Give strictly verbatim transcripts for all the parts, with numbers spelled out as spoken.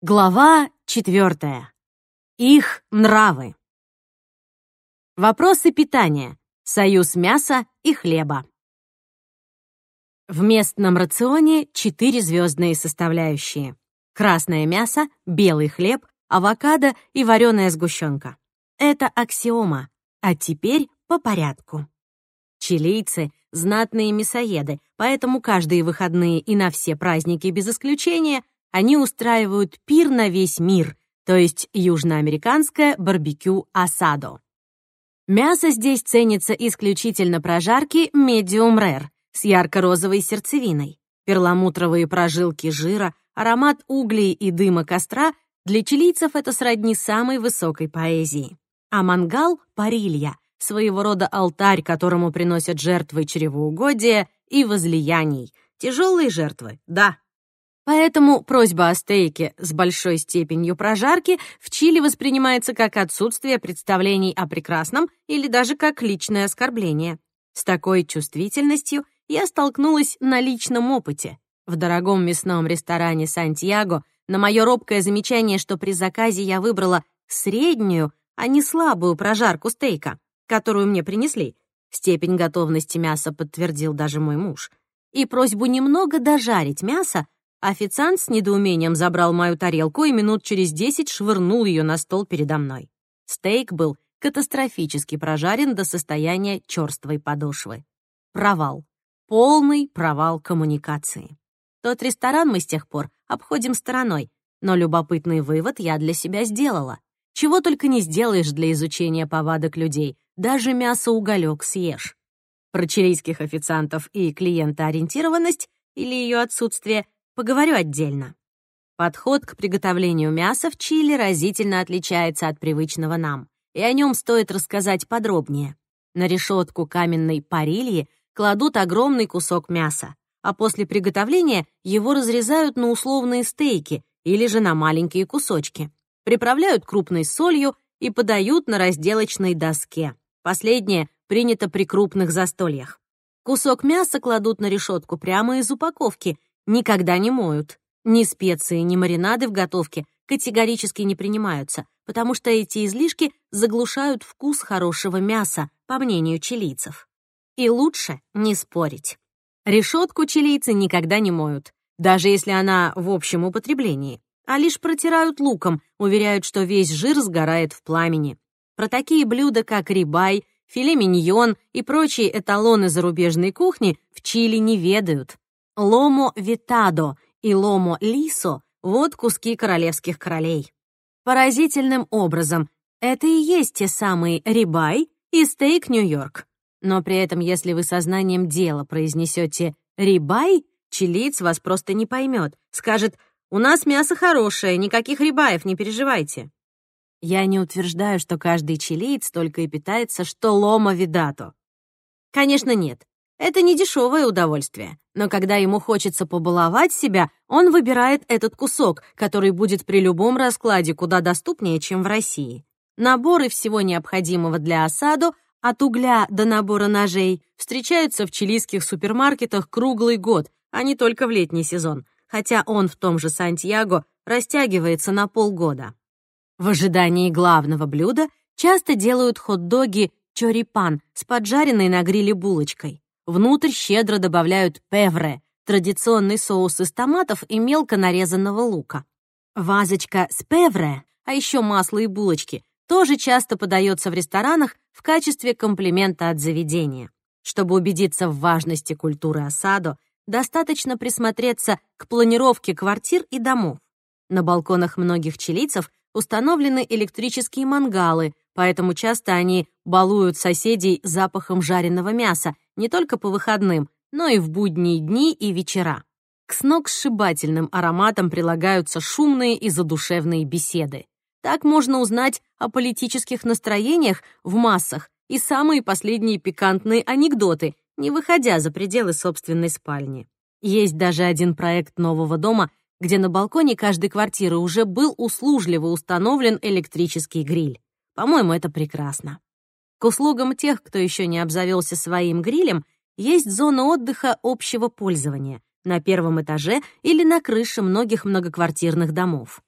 Глава четвертая. Их нравы. Вопросы питания. Союз мяса и хлеба. В местном рационе четыре звездные составляющие. Красное мясо, белый хлеб, авокадо и вареная сгущенка. Это аксиома. А теперь по порядку. Чилийцы — знатные мясоеды, поэтому каждые выходные и на все праздники без исключения они устраивают пир на весь мир, то есть южноамериканское барбекю асадо. Мясо здесь ценится исключительно прожарки medium rare с ярко-розовой сердцевиной. Перламутровые прожилки жира, аромат углей и дыма костра для чилийцев это сродни самой высокой поэзии. А мангал — парилья, своего рода алтарь, которому приносят жертвы чревоугодия и возлияний. Тяжелые жертвы, да. Поэтому просьба о стейке с большой степенью прожарки в Чили воспринимается как отсутствие представлений о прекрасном или даже как личное оскорбление. С такой чувствительностью я столкнулась на личном опыте. В дорогом мясном ресторане «Сантьяго» на мое робкое замечание, что при заказе я выбрала среднюю, а не слабую прожарку стейка, которую мне принесли, степень готовности мяса подтвердил даже мой муж, и просьбу немного дожарить мясо, официант с недоумением забрал мою тарелку и минут через десять швырнул ее на стол передо мной. Стейк был катастрофически прожарен до состояния черствой подошвы. Провал. Полный провал коммуникации. Тот ресторан мы с тех пор обходим стороной, но любопытный вывод я для себя сделала. Чего только не сделаешь для изучения повадок людей, даже мясо-уголек съешь. Про чилийских официантов и клиентоориентированность или ее отсутствие поговорю отдельно. Подход к приготовлению мяса в Чили разительно отличается от привычного нам, и о нем стоит рассказать подробнее. На решетку каменной парильи кладут огромный кусок мяса, а после приготовления его разрезают на условные стейки или же на маленькие кусочки, приправляют крупной солью и подают на разделочной доске. Последнее принято при крупных застольях. Кусок мяса кладут на решетку прямо из упаковки, никогда не моют. Ни специи, ни маринады в готовке категорически не принимаются, потому что эти излишки заглушают вкус хорошего мяса, по мнению чилийцев. И лучше не спорить. Решетку чилийцы никогда не моют, даже если она в общем употреблении, а лишь протирают луком, уверяют, что весь жир сгорает в пламени. Про такие блюда, как рибай, филе миньон и прочие эталоны зарубежной кухни в Чили не ведают. Ломо витадо и ломо лисо — вот куски королевских королей. Поразительным образом, это и есть те самые рибай и стейк Нью-Йорк. Но при этом, если вы сознанием дела произнесете рибай, чилиец вас просто не поймет, скажет: «У нас мясо хорошее, никаких рибаев, не переживайте». Я не утверждаю, что каждый чилиец только и питается, что ломо видато. Конечно, нет. Это не дешевое удовольствие, но когда ему хочется побаловать себя, он выбирает этот кусок, который будет при любом раскладе куда доступнее, чем в России. Наборы всего необходимого для асадо, от угля до набора ножей, встречаются в чилийских супермаркетах круглый год, а не только в летний сезон, хотя он в том же Сантьяго растягивается на полгода. В ожидании главного блюда часто делают хот-доги чорипан с поджаренной на гриле булочкой. Внутрь щедро добавляют певре, традиционный соус из томатов и мелко нарезанного лука. Вазочка с певре, а еще масло и булочки, тоже часто подается в ресторанах в качестве комплимента от заведения. Чтобы убедиться в важности культуры асадо, достаточно присмотреться к планировке квартир и домов. На балконах многих чилийцев установлены электрические мангалы, поэтому часто они балуют соседей запахом жареного мяса не только по выходным, но и в будние дни и вечера. К сногсшибательным ароматам прилагаются шумные и задушевные беседы. Так можно узнать о политических настроениях в массах и самые последние пикантные анекдоты, не выходя за пределы собственной спальни. Есть даже один проект нового дома, где на балконе каждой квартиры уже был услужливо установлен электрический гриль. По-моему, это прекрасно. К услугам тех, кто еще не обзавелся своим грилем, есть зона отдыха общего пользования на первом этаже или на крыше многих многоквартирных домов.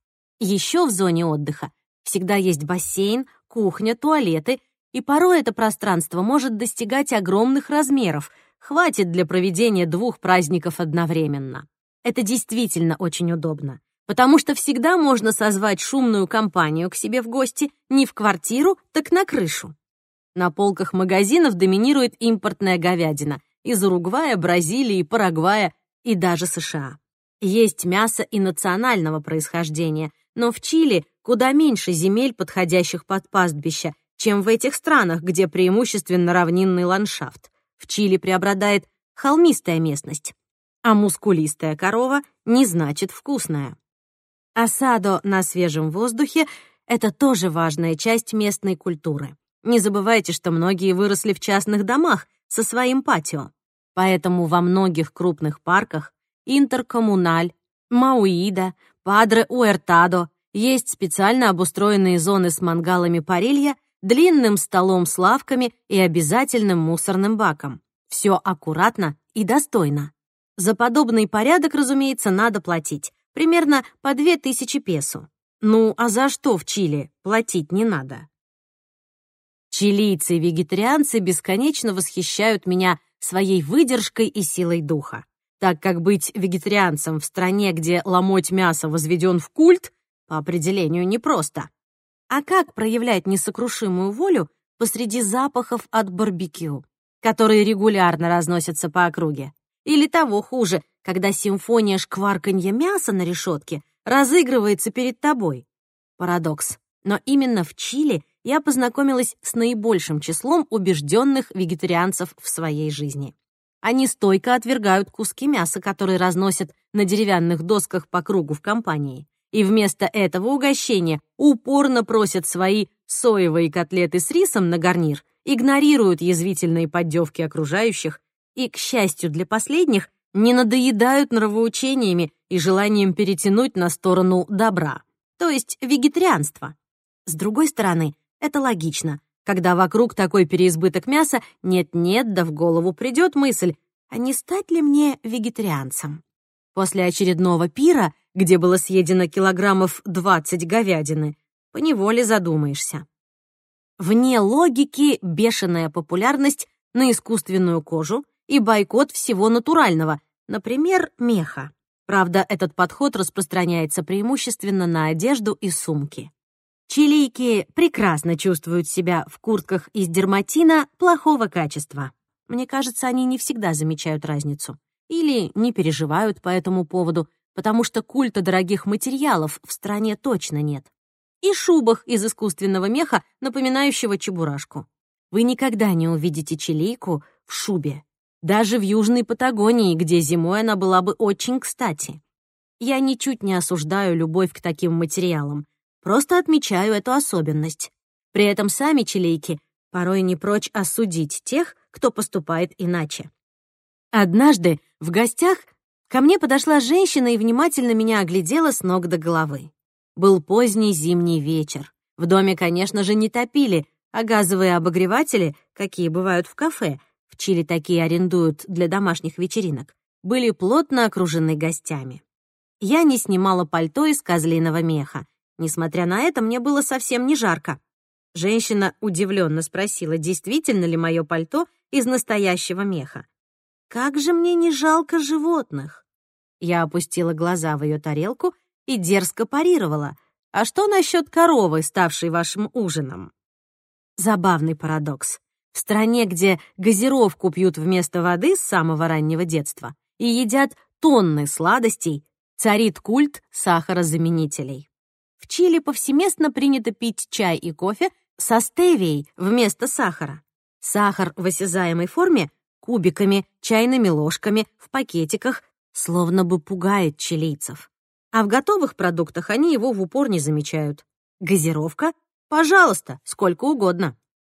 Еще в зоне отдыха всегда есть бассейн, кухня, туалеты, и порой это пространство может достигать огромных размеров, хватит для проведения двух праздников одновременно. Это действительно очень удобно, потому что всегда можно созвать шумную компанию к себе в гости не в квартиру, так на крышу. На полках магазинов доминирует импортная говядина из Уругвая, Бразилии, Парагвая и даже США. Есть мясо и национального происхождения, но в Чили куда меньше земель, подходящих под пастбища, чем в этих странах, где преимущественно равнинный ландшафт. В Чили преобладает холмистая местность, а мускулистая корова не значит вкусная. Асадо на свежем воздухе — это тоже важная часть местной культуры. Не забывайте, что многие выросли в частных домах со своим патио. Поэтому во многих крупных парках Интеркомуналь, Мауида, Падре-Уэртадо есть специально обустроенные зоны с мангалами-парилья, длинным столом с лавками и обязательным мусорным баком. Все аккуратно и достойно. За подобный порядок, разумеется, надо платить. Примерно по две тысячи песо. Ну, а за что в Чили платить не надо? Чилийцы-вегетарианцы бесконечно восхищают меня своей выдержкой и силой духа, так как быть вегетарианцем в стране, где ломоть мяса возведен в культ, по определению непросто. А как проявлять несокрушимую волю посреди запахов от барбекю, которые регулярно разносятся по округе? Или того хуже, когда симфония шкварканья мяса на решетке разыгрывается перед тобой? Парадокс. Но именно в Чили я познакомилась с наибольшим числом убежденных вегетарианцев в своей жизни. Они стойко отвергают куски мяса, которые разносят на деревянных досках по кругу в компании, и вместо этого угощения упорно просят свои соевые котлеты с рисом на гарнир, игнорируют язвительные поддевки окружающих и, к счастью для последних, не надоедают нравоучениями и желанием перетянуть на сторону добра, то есть вегетарианства. С другой стороны, это логично. Когда вокруг такой переизбыток мяса, нет-нет, да в голову придет мысль, а не стать ли мне вегетарианцем? После очередного пира, где было съедено килограммов двадцать говядины, поневоле задумаешься. Вне логики бешеная популярность на искусственную кожу и бойкот всего натурального, например, меха. Правда, этот подход распространяется преимущественно на одежду и сумки. Чилийки прекрасно чувствуют себя в куртках из дерматина плохого качества. Мне кажется, они не всегда замечают разницу. Или не переживают по этому поводу, потому что культа дорогих материалов в стране точно нет. И шубах из искусственного меха, напоминающего чебурашку. Вы никогда не увидите чилийку в шубе. Даже в Южной Патагонии, где зимой она была бы очень кстати. Я ничуть не осуждаю любовь к таким материалам. Просто отмечаю эту особенность. При этом сами чилийки порой не прочь осудить тех, кто поступает иначе. Однажды в гостях ко мне подошла женщина и внимательно меня оглядела с ног до головы. Был поздний зимний вечер. В доме, конечно же, не топили, а газовые обогреватели, какие бывают в кафе, в Чили такие арендуют для домашних вечеринок, были плотно окружены гостями. Я не снимала пальто из козлиного меха. Несмотря на это, мне было совсем не жарко. Женщина удивленно спросила, действительно ли мое пальто из настоящего меха. «Как же мне не жалко животных!» Я опустила глаза в ее тарелку и дерзко парировала. «А что насчет коровы, ставшей вашим ужином?» Забавный парадокс. В стране, где газировку пьют вместо воды с самого раннего детства и едят тонны сладостей, царит культ сахарозаменителей. В Чили повсеместно принято пить чай и кофе со стевией вместо сахара. Сахар в осязаемой форме, кубиками, чайными ложками, в пакетиках, словно бы пугает чилийцев. А в готовых продуктах они его в упор не замечают. Газировка? Пожалуйста, сколько угодно.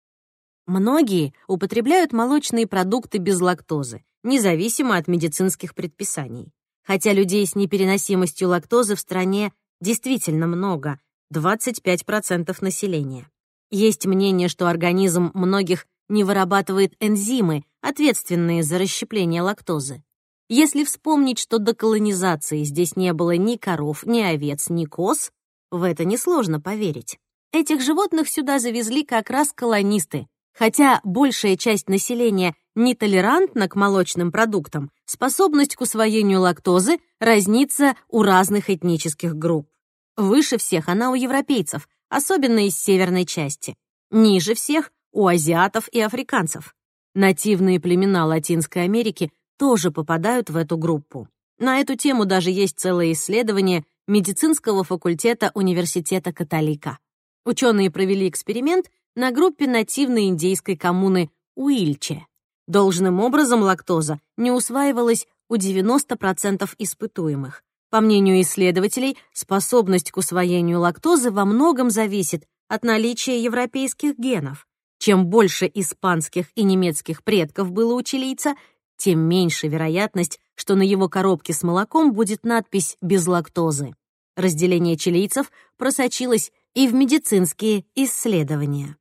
Многие употребляют молочные продукты без лактозы, независимо от медицинских предписаний. Хотя людей с непереносимостью лактозы в стране действительно много — двадцать пять процентов населения. Есть мнение, что организм многих не вырабатывает энзимы, ответственные за расщепление лактозы. Если вспомнить, что до колонизации здесь не было ни коров, ни овец, ни коз, В это несложно поверить. Этих животных сюда завезли как раз колонисты. Хотя большая часть населения нетолерантна к молочным продуктам, способность к усвоению лактозы разнится у разных этнических групп. Выше всех она у европейцев, особенно из северной части. Ниже всех у азиатов и африканцев. Нативные племена Латинской Америки тоже попадают в эту группу. На эту тему даже есть целое исследование медицинского факультета Университета Католика. Ученые провели эксперимент на группе нативной индейской коммуны Уильче. Должным образом лактоза не усваивалась у девяноста процентов испытуемых. По мнению исследователей, способность к усвоению лактозы во многом зависит от наличия европейских генов. Чем больше испанских и немецких предков было у чилийца, тем меньше вероятность, что на его коробке с молоком будет надпись «без лактозы». Разделение чилийцев просочилось и в медицинские исследования.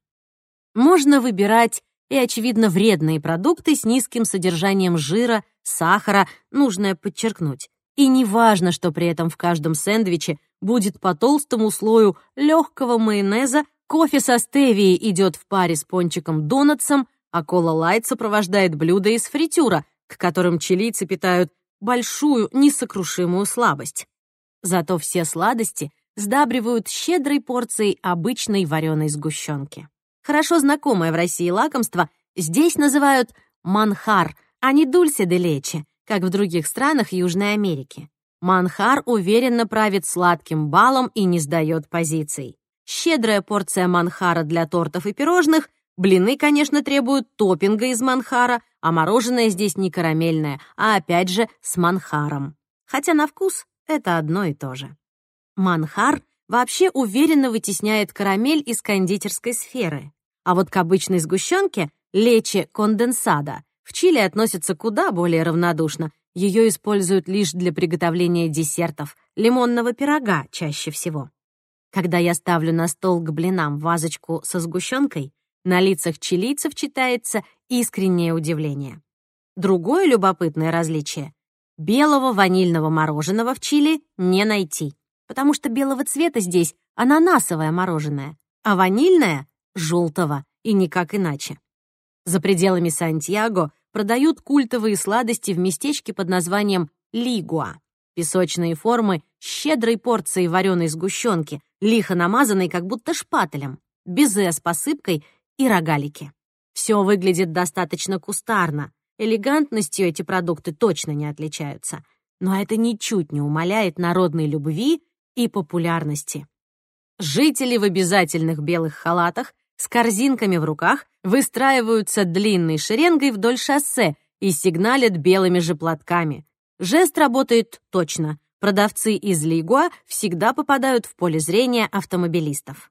Можно выбирать и, очевидно, вредные продукты с низким содержанием жира, сахара, нужно подчеркнуть. И не важно, что при этом в каждом сэндвиче будет по толстому слою легкого майонеза, кофе со стевией идет в паре с пончиком-донатсом, а кола-лайт сопровождает блюда из фритюра, к которым чилийцы питают большую несокрушимую слабость. Зато все сладости сдабривают щедрой порцией обычной вареной сгущенки. Хорошо знакомое в России лакомство здесь называют манхар, а не дульсе де лече, как в других странах Южной Америки. Манхар уверенно правит сладким балом и не сдает позиций. Щедрая порция манхара для тортов и пирожных, блины, конечно, требуют топпинга из манхара, а мороженое здесь не карамельное, а опять же с манхаром. Хотя на вкус это одно и то же. Манхар вообще уверенно вытесняет карамель из кондитерской сферы. А вот к обычной сгущенке, лече конденсада, в Чили относятся куда более равнодушно. Ее используют лишь для приготовления десертов, лимонного пирога чаще всего. Когда я ставлю на стол к блинам вазочку со сгущенкой, на лицах чилийцев читается искреннее удивление. Другое любопытное различие — белого ванильного мороженого в Чили не найти, потому что белого цвета здесь ананасовое мороженое, а ванильное — желтого, и никак иначе. За пределами Сантьяго продают культовые сладости в местечке под названием Лигуа. Песочные формы с щедрой порцией вареной сгущенки, лихо намазанной как будто шпателем, безе с посыпкой и рогалики. Все выглядит достаточно кустарно. Элегантностью эти продукты точно не отличаются. Но это ничуть не умаляет народной любви и популярности. Жители в обязательных белых халатах с корзинками в руках выстраиваются длинной шеренгой вдоль шоссе и сигналят белыми же платками. Жест работает точно. Продавцы из Лигуа всегда попадают в поле зрения автомобилистов.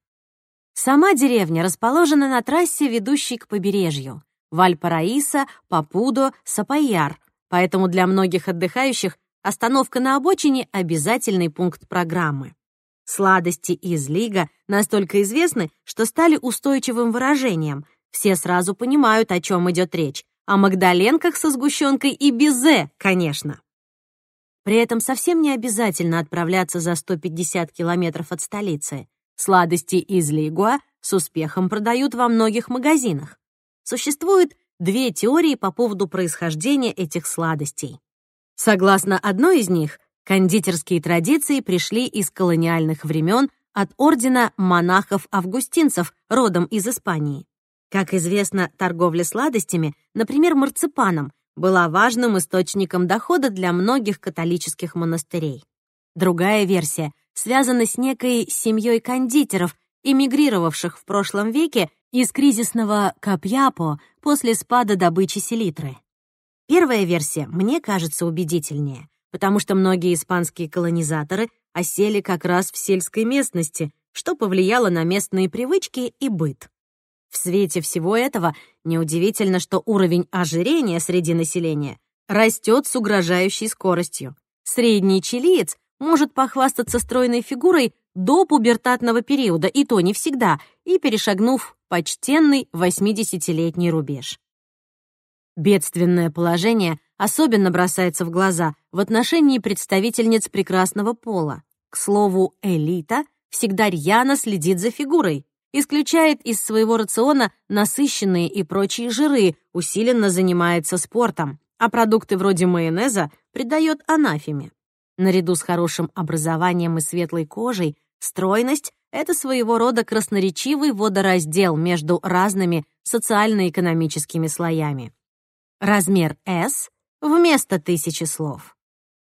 Сама деревня расположена на трассе, ведущей к побережью. Вальпараисо, Папудо, Сапайяр. Поэтому для многих отдыхающих остановка на обочине — обязательный пункт программы. Сладости из Лига настолько известны, что стали устойчивым выражением. Все сразу понимают, о чем идет речь. О магдаленках со сгущенкой и безе, конечно. При этом совсем не обязательно отправляться за сто пятьдесят километров от столицы. Сладости из Лигуа с успехом продают во многих магазинах. Существует две теории по поводу происхождения этих сладостей. Согласно одной из них, кондитерские традиции пришли из колониальных времен от ордена монахов-августинцев, родом из Испании. Как известно, торговля сладостями, например, марципаном, была важным источником дохода для многих католических монастырей. Другая версия связана с некой семьей кондитеров, эмигрировавших в прошлом веке из кризисного Капьяпо после спада добычи селитры. Первая версия мне кажется убедительнее, потому что многие испанские колонизаторы осели как раз в сельской местности, что повлияло на местные привычки и быт. В свете всего этого неудивительно, что уровень ожирения среди населения растет с угрожающей скоростью. Средний чилиец может похвастаться стройной фигурой до пубертатного периода, и то не всегда, и перешагнув почтенный восьмидесятилетний рубеж. Бедственное положение особенно бросается в глаза в отношении представительниц прекрасного пола. К слову, элита всегда рьяно следит за фигурой, исключает из своего рациона насыщенные и прочие жиры, усиленно занимается спортом, а продукты вроде майонеза придает анафеме. Наряду с хорошим образованием и светлой кожей, стройность — это своего рода красноречивый водораздел между разными социально-экономическими слоями. Размер S вместо тысячи слов.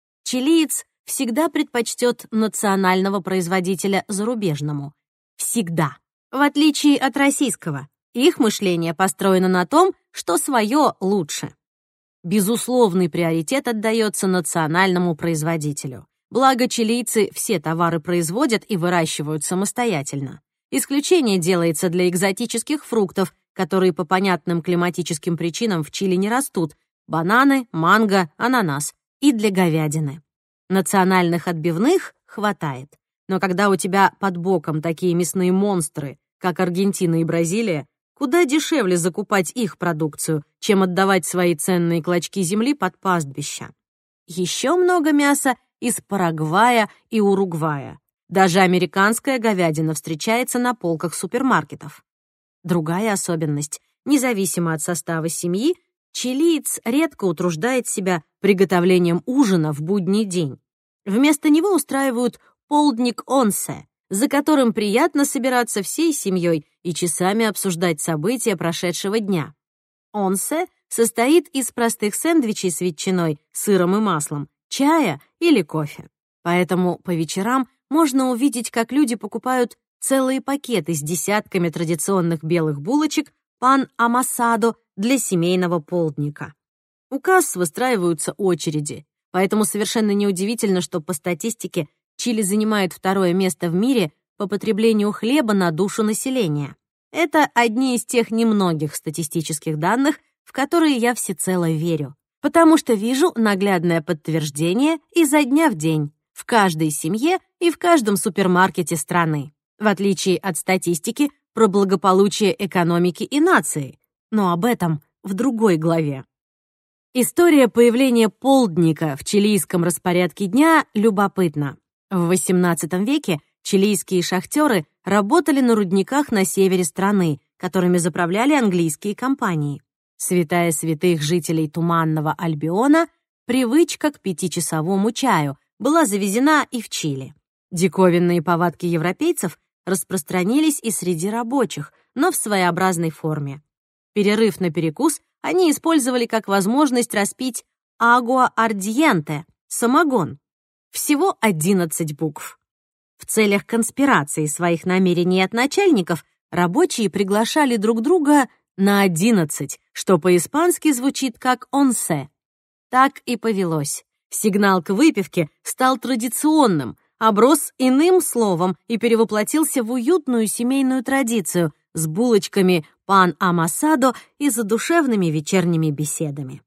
Чилиец всегда предпочтет национального производителя зарубежному. Всегда. В отличие от российского. Их мышление построено на том, что свое лучше. Безусловный приоритет отдается национальному производителю. Благо, чилийцы все товары производят и выращивают самостоятельно. Исключение делается для экзотических фруктов, которые по понятным климатическим причинам в Чили не растут — бананы, манго, ананас, и для говядины. Национальных отбивных хватает. Но когда у тебя под боком такие мясные монстры, как Аргентина и Бразилия, куда дешевле закупать их продукцию, чем отдавать свои ценные клочки земли под пастбища. Еще много мяса из Парагвая и Уругвая. Даже американская говядина встречается на полках супермаркетов. Другая особенность. Независимо от состава семьи, чилиец редко утруждает себя приготовлением ужина в будний день. Вместо него устраивают полдник онсе, за которым приятно собираться всей семьей и часами обсуждать события прошедшего дня. Онсе состоит из простых сэндвичей с ветчиной, сыром и маслом, чая или кофе. Поэтому по вечерам можно увидеть, как люди покупают целые пакеты с десятками традиционных белых булочек пан амасадо для семейного полдника. У касс выстраиваются очереди, поэтому совершенно неудивительно, что по статистике Чили занимает второе место в мире по потреблению хлеба на душу населения. Это одни из тех немногих статистических данных, в которые я всецело верю, потому что вижу наглядное подтверждение изо дня в день, в каждой семье и в каждом супермаркете страны, в отличие от статистики про благополучие экономики и нации, но об этом в другой главе. История появления полдника в чилийском распорядке дня любопытна. В восемнадцатом веке чилийские шахтеры работали на рудниках на севере страны, которыми заправляли английские компании. Святая святых жителей Туманного Альбиона, привычка к пятичасовому чаю была завезена и в Чили. Диковинные повадки европейцев распространились и среди рабочих, но в своеобразной форме. Перерыв на перекус они использовали как возможность распить агуа ардиенте — самогон. Всего одиннадцать букв. В целях конспирации своих намерений от начальников рабочие приглашали друг друга на одиннадцать, что по-испански звучит как «онсе». Так и повелось. Сигнал к выпивке стал традиционным, оброс иным словом и перевоплотился в уютную семейную традицию с булочками пан амасадо и задушевными вечерними беседами.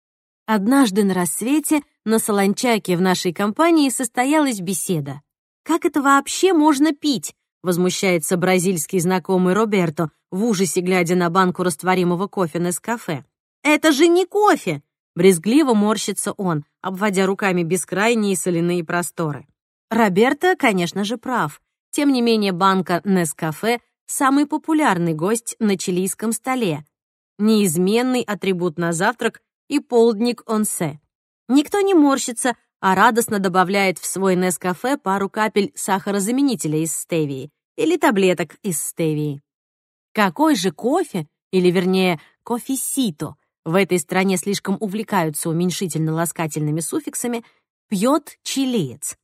Однажды на рассвете на солончаке в нашей компании состоялась беседа. «Как это вообще можно пить?» — возмущается бразильский знакомый Роберто, в ужасе глядя на банку растворимого кофе Нескафе. «Это же не кофе!» — брезгливо морщится он, обводя руками бескрайние соляные просторы. Роберто, конечно же, прав. Тем не менее, банка Нескафе — самый популярный гость на чилийском столе. Неизменный атрибут на завтрак и полдник онсе. Никто не морщится, а радостно добавляет в свой Нескафе пару капель сахарозаменителя из стевии или таблеток из стевии. Какой же кофе, или вернее кофесито, в этой стране слишком увлекаются уменьшительно-ласкательными суффиксами, пьет чилиец?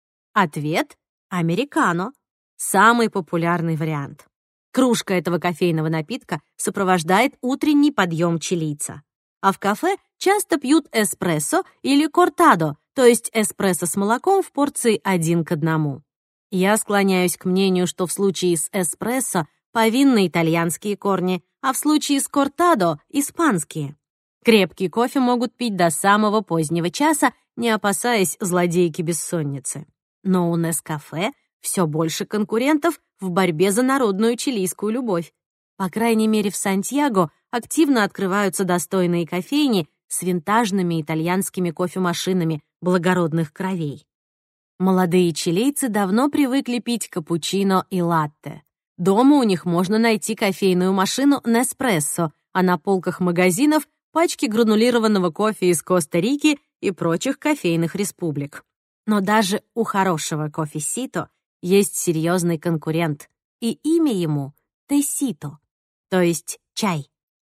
Ответ — американо, самый популярный вариант. Кружка этого кофейного напитка сопровождает утренний подъем чилийца. А в кафе часто пьют эспрессо или кортадо, то есть эспрессо с молоком в порции один к одному. Я склоняюсь к мнению, что в случае с эспрессо повинны итальянские корни, а в случае с кортадо — испанские. Крепкий кофе могут пить до самого позднего часа, не опасаясь злодейки бессонницы. Но у Нескафе все больше конкурентов в борьбе за народную чилийскую любовь. По крайней мере, в Сантьяго активно открываются достойные кофейни с винтажными итальянскими кофемашинами благородных кровей. Молодые чилийцы давно привыкли пить капучино и латте. Дома у них можно найти кофейную машину Неспрессо, а на полках магазинов пачки гранулированного кофе из Коста-Рики и прочих кофейных республик. Но даже у хорошего кофе-сито есть серьезный конкурент, и имя ему — тесито, то есть чай.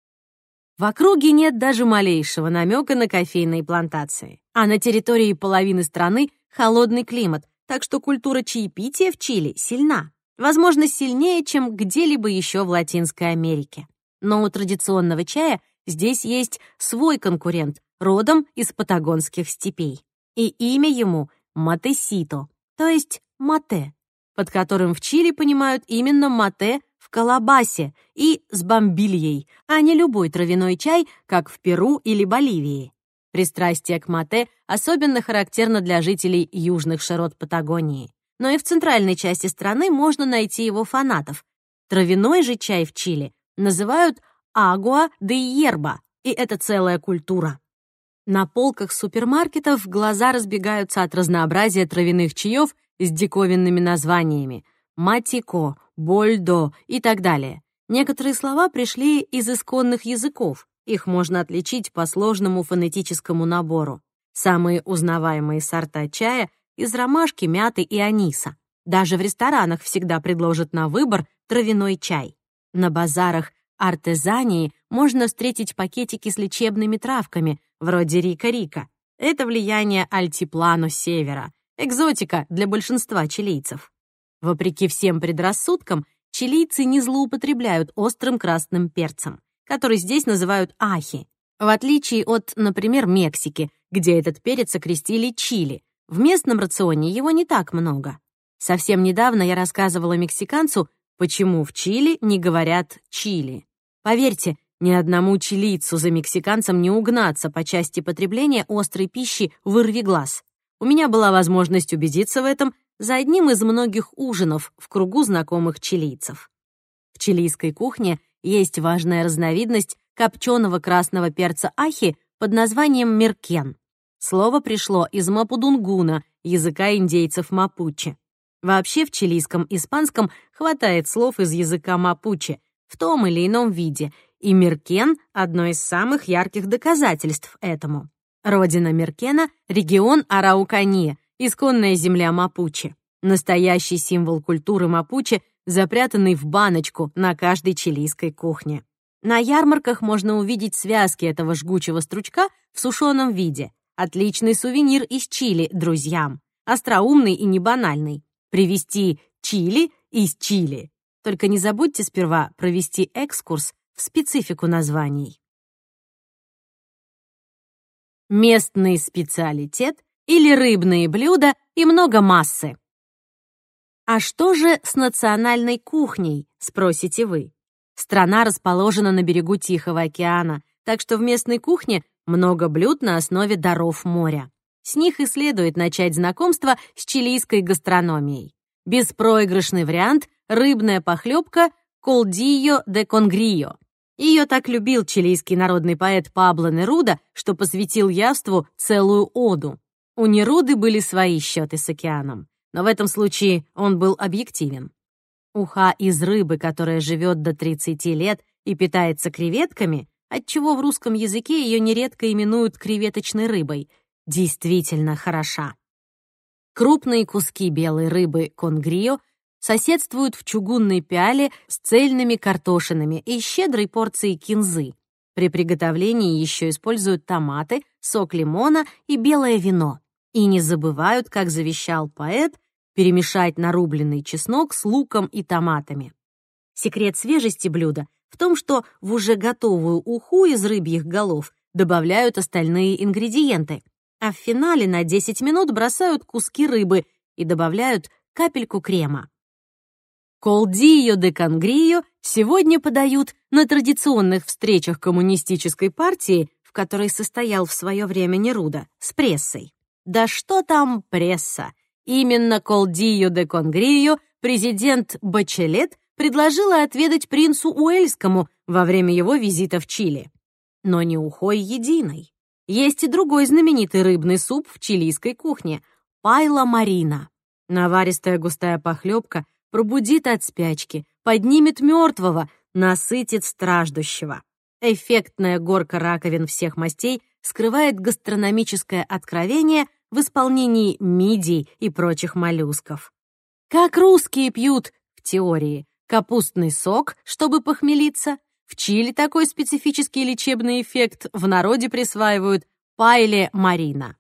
В округе нет даже малейшего намека на кофейные плантации, а на территории половины страны холодный климат, так что культура чаепития в Чили сильна, возможно, сильнее, чем где-либо еще в Латинской Америке. Но у традиционного чая здесь есть свой конкурент, родом из патагонских степей. И имя ему — матесито, то есть мате, под которым в Чили понимают именно мате в колобасе и с бомбильей, а не любой травяной чай, как в Перу или Боливии. Пристрастие к мате особенно характерно для жителей южных широт Патагонии. Но и в центральной части страны можно найти его фанатов. Травяной же чай в Чили называют агуа де йерба, и это целая культура. На полках супермаркетов глаза разбегаются от разнообразия травяных чаев с диковинными названиями — матико, больдо и так далее. Некоторые слова пришли из исконных языков, их можно отличить по сложному фонетическому набору. Самые узнаваемые сорта чая — из ромашки, мяты и аниса. Даже в ресторанах всегда предложат на выбор травяной чай. На базарах артезании можно встретить пакетики с лечебными травками, вроде рика-рика. Это влияние альтиплано севера, экзотика для большинства чилийцев. Вопреки всем предрассудкам, чилийцы не злоупотребляют острым красным перцем, который здесь называют ахи, в отличие от, например, Мексики, где этот перец окрестили чили. В местном рационе его не так много. Совсем недавно я рассказывала мексиканцу, почему в Чили не говорят чили. Поверьте, ни одному чилийцу за мексиканцем не угнаться по части потребления острой пищи вырви глаз. У меня была возможность убедиться в этом за одним из многих ужинов в кругу знакомых чилийцев. В чилийской кухне есть важная разновидность копченого красного перца ахи под названием меркен. Слово пришло из мапудунгуна, языка индейцев мапуче. Вообще в чилийском испанском хватает слов из языка мапуче в том или ином виде, и меркен — одно из самых ярких доказательств этому. Родина меркена — регион Арауканье, исконная земля мапуче. Настоящий символ культуры мапуче, запрятанный в баночку на каждой чилийской кухне. На ярмарках можно увидеть связки этого жгучего стручка в сушеном виде. Отличный сувенир из Чили друзьям. Остроумный и не банальный. Привезти чили из Чили. Только не забудьте сперва провести экскурс в специфику названий. Местный специалитет или рыбные блюда и много массы. А что же с национальной кухней, спросите вы? Страна расположена на берегу Тихого океана, так что в местной кухне много блюд на основе даров моря. С них и следует начать знакомство с чилийской гастрономией. Беспроигрышный вариант — рыбная похлебка колдийо де конгрио. Ее так любил чилийский народный поэт Пабло Неруда, что посвятил явству целую оду. У Неруды были свои счеты с океаном, но в этом случае он был объективен. Уха из рыбы, которая живет до тридцати лет и питается креветками, отчего в русском языке ее нередко именуют креветочной рыбой, действительно хороша. Крупные куски белой рыбы конгрио соседствуют в чугунной пиале с цельными картошинами и щедрой порцией кинзы. При приготовлении еще используют томаты, сок лимона и белое вино. И не забывают, как завещал поэт, перемешать нарубленный чеснок с луком и томатами. Секрет свежести блюда в том, что в уже готовую уху из рыбьих голов добавляют остальные ингредиенты, а в финале на десять минут бросают куски рыбы и добавляют капельку крема. Колдийо де конгрио сегодня подают на традиционных встречах коммунистической партии, в которой состоял в свое время Неруда, с прессой. Да что там пресса? Именно колдийо де конгрио президент Бачелет предложила отведать принцу Уэльскому во время его визита в Чили. Но не ухой единой. Есть и другой знаменитый рыбный суп в чилийской кухне — пайла марина. Наваристая густая похлебка пробудит от спячки, поднимет мертвого, насытит страждущего. Эффектная горка раковин всех мастей скрывает гастрономическое откровение в исполнении мидий и прочих моллюсков. Как русские пьют, в теории, капустный сок, чтобы похмелиться, в Чили такой специфический лечебный эффект в народе присваивают пайле марина.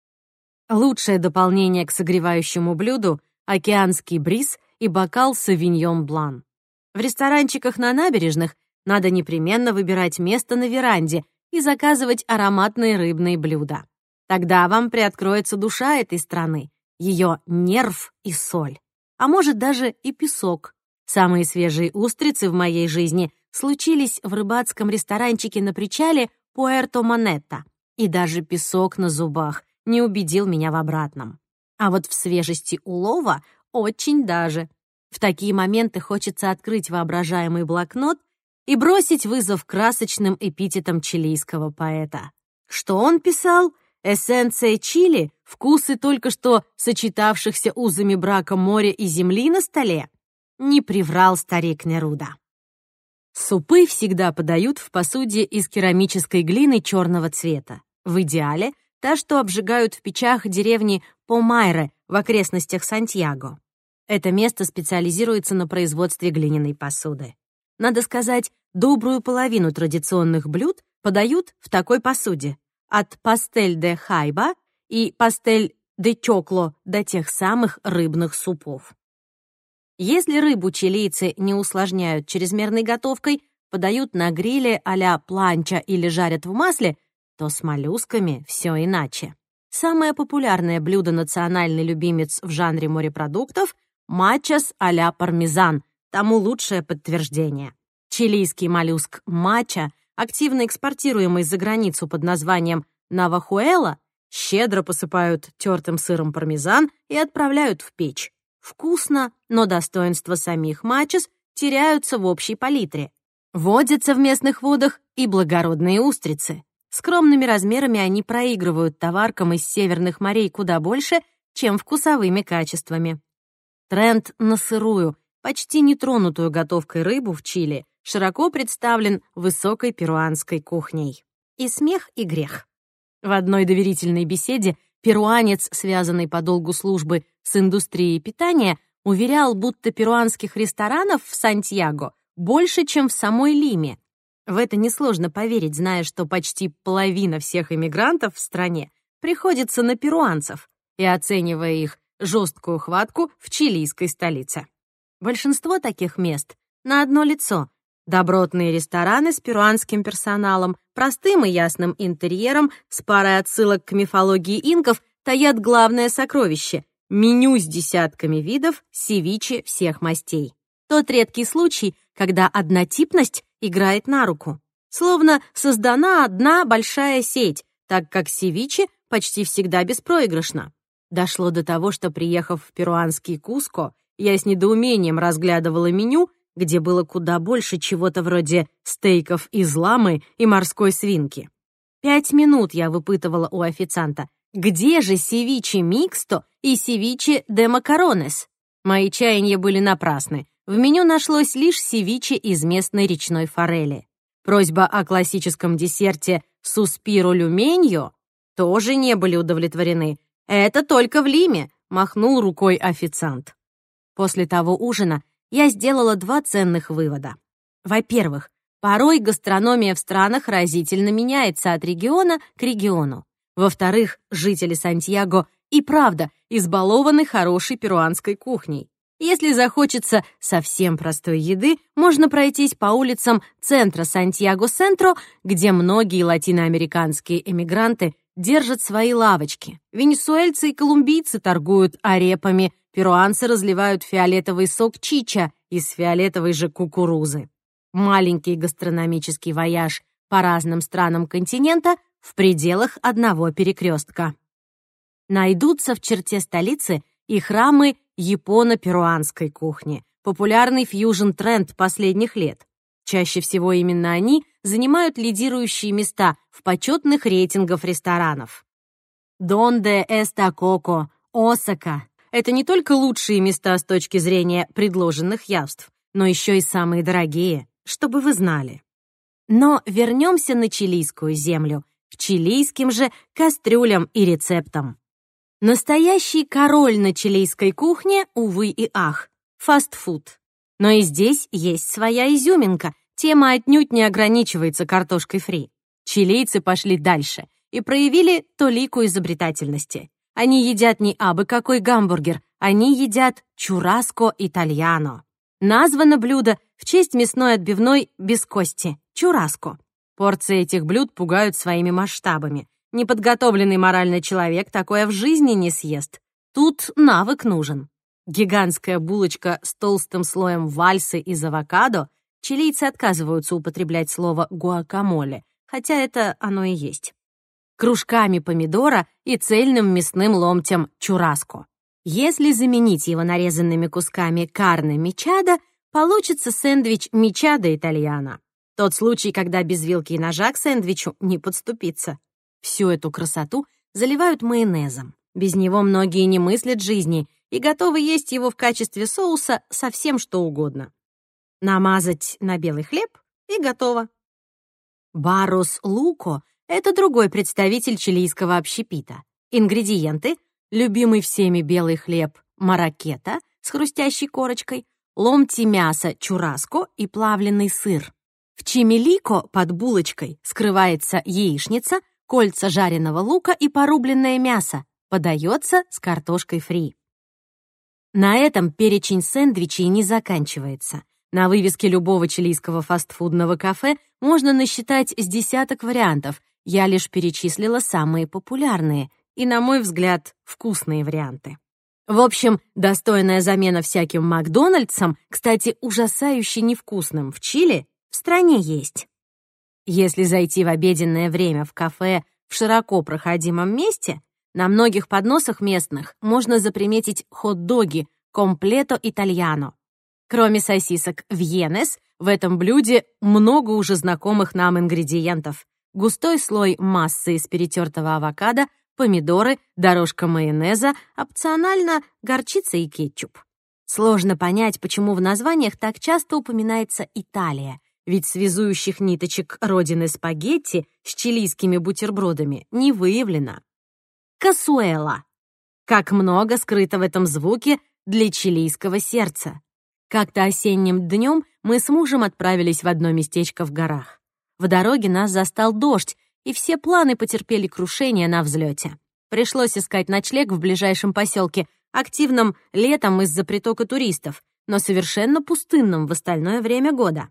Лучшее дополнение к согревающему блюду — океанский бриз и бокал савиньон блан. В ресторанчиках на набережных надо непременно выбирать место на веранде и заказывать ароматные рыбные блюда. Тогда вам приоткроется душа этой страны, ее нерв и соль, а может даже и песок. Самые свежие устрицы в моей жизни случились в рыбацком ресторанчике на причале Пуэрто-Монетта, и даже песок на зубах не убедил меня в обратном. А вот в свежести улова очень даже. В такие моменты хочется открыть воображаемый блокнот и бросить вызов красочным эпитетам чилийского поэта. Что он писал? Эссенция Чили, вкусы только что сочетавшихся узами брака моря и земли на столе? Не приврал старик Неруда. Супы всегда подают в посуде из керамической глины черного цвета. В идеале та, что обжигают в печах деревни Помайре в окрестностях Сантьяго. Это место специализируется на производстве глиняной посуды. Надо сказать, добрую половину традиционных блюд подают в такой посуде. От пастель де хайба и пастель де чокло до тех самых рыбных супов. Если рыбу чилийцы не усложняют чрезмерной готовкой, подают на гриле а-ля планча или жарят в масле, то с моллюсками все иначе. Самое популярное блюдо национальный любимец в жанре морепродуктов — мачос а-ля пармезан, тому лучшее подтверждение. Чилийский моллюск мача, активно экспортируемый за границу под названием навахуэла, щедро посыпают тертым сыром пармезан и отправляют в печь. Вкусно, но достоинства самих мачос теряются в общей палитре. Водятся в местных водах и благородные устрицы. Скромными размерами они проигрывают товаркам из северных морей куда больше, чем вкусовыми качествами. Тренд на сырую, почти нетронутую готовкой рыбу в Чили широко представлен высокой перуанской кухней. И смех, и грех. В одной доверительной беседе перуанец, связанный по долгу службы с индустрией питания, уверял, будто перуанских ресторанов в Сантьяго больше, чем в самой Лиме. В это несложно поверить, зная, что почти половина всех иммигрантов в стране приходится на перуанцев и оценивая их жесткую хватку в чилийской столице. Большинство таких мест на одно лицо. Добротные рестораны с перуанским персоналом, простым и ясным интерьером, с парой отсылок к мифологии инков таят главное сокровище — меню с десятками видов севиче всех мастей. Тот редкий случай, когда однотипность играет на руку. Словно создана одна большая сеть, так как севиче почти всегда беспроигрышно. Дошло до того, что, приехав в перуанский Куско, я с недоумением разглядывала меню, где было куда больше чего-то вроде стейков из ламы и морской свинки. Пять минут я выпытывала у официанта, где же севиче миксто и севиче де макаронес? Мои чаяния были напрасны. В меню нашлось лишь севиче из местной речной форели. Просьба о классическом десерте суспиро люменьо тоже не были удовлетворены. «Это только в Лиме», — махнул рукой официант. После того ужина я сделала два ценных вывода. Во-первых, порой гастрономия в странах разительно меняется от региона к региону. Во-вторых, жители Сантьяго и правда избалованы хорошей перуанской кухней. Если захочется совсем простой еды, можно пройтись по улицам центра Сантьяго-Сентро, где многие латиноамериканские эмигранты держат свои лавочки. Венесуэльцы и колумбийцы торгуют арепами, перуанцы разливают фиолетовый сок чича из фиолетовой же кукурузы. Маленький гастрономический вояж по разным странам континента в пределах одного перекрестка. Найдутся в черте столицы и храмы японо-перуанской кухни, популярный фьюжн-тренд последних лет. Чаще всего именно они занимают лидирующие места в почетных рейтингах ресторанов. «Донде эста коко?» Осака — это не только лучшие места с точки зрения предложенных явств, но еще и самые дорогие, чтобы вы знали. Но вернемся на чилийскую землю, к чилийским же кастрюлям и рецептам. Настоящий король на чилийской кухне, увы и ах, фастфуд. Но и здесь есть своя изюминка. Тема отнюдь не ограничивается картошкой фри. Чилийцы пошли дальше и проявили толику изобретательности. Они едят не абы какой гамбургер, они едят чурраско итальяно. Названо блюдо в честь мясной отбивной без кости — чурраско. Порции этих блюд пугают своими масштабами. Неподготовленный морально человек такое в жизни не съест. Тут навык нужен. Гигантская булочка с толстым слоем вальсы из авокадо. Чилийцы отказываются употреблять слово гуакамоле, хотя это оно и есть. Кружками помидора и цельным мясным ломтем чурраско. Если заменить его нарезанными кусками карне мичадо, получится сэндвич мичадо итальяно. Тот случай, когда без вилки и ножа к сэндвичу не подступиться. Всю эту красоту заливают майонезом. Без него многие не мыслят жизни и готовы есть его в качестве соуса со всем что угодно. Намазать на белый хлеб и готово. Барос луко — это другой представитель чилийского общепита. Ингредиенты — любимый всеми белый хлеб маракета с хрустящей корочкой, ломти мяса чурраско и плавленый сыр. В чимилико под булочкой скрывается яичница, кольца жареного лука и порубленное мясо. Подается с картошкой фри. На этом перечень сэндвичей не заканчивается. На вывеске любого чилийского фастфудного кафе можно насчитать с десяток вариантов. Я лишь перечислила самые популярные и, на мой взгляд, вкусные варианты. В общем, достойная замена всяким Макдональдсам, кстати, ужасающе невкусным в Чили, в стране есть. Если зайти в обеденное время в кафе в широко проходимом месте, на многих подносах местных можно заприметить хот-доги «комплето итальяно». Кроме сосисок «вьенес», в этом блюде много уже знакомых нам ингредиентов. Густой слой массы из перетертого авокадо, помидоры, дорожка майонеза, опционально горчица и кетчуп. Сложно понять, почему в названиях так часто упоминается Италия, ведь связующих ниточек родины спагетти с чилийскими бутербродами не выявлено. Касуэла. Как много скрыто в этом звуке для чилийского сердца. Как-то осенним днем мы с мужем отправились в одно местечко в горах. В дороге нас застал дождь, и все планы потерпели крушение на взлете. Пришлось искать ночлег в ближайшем поселке, активном летом из-за притока туристов, но совершенно пустынном в остальное время года.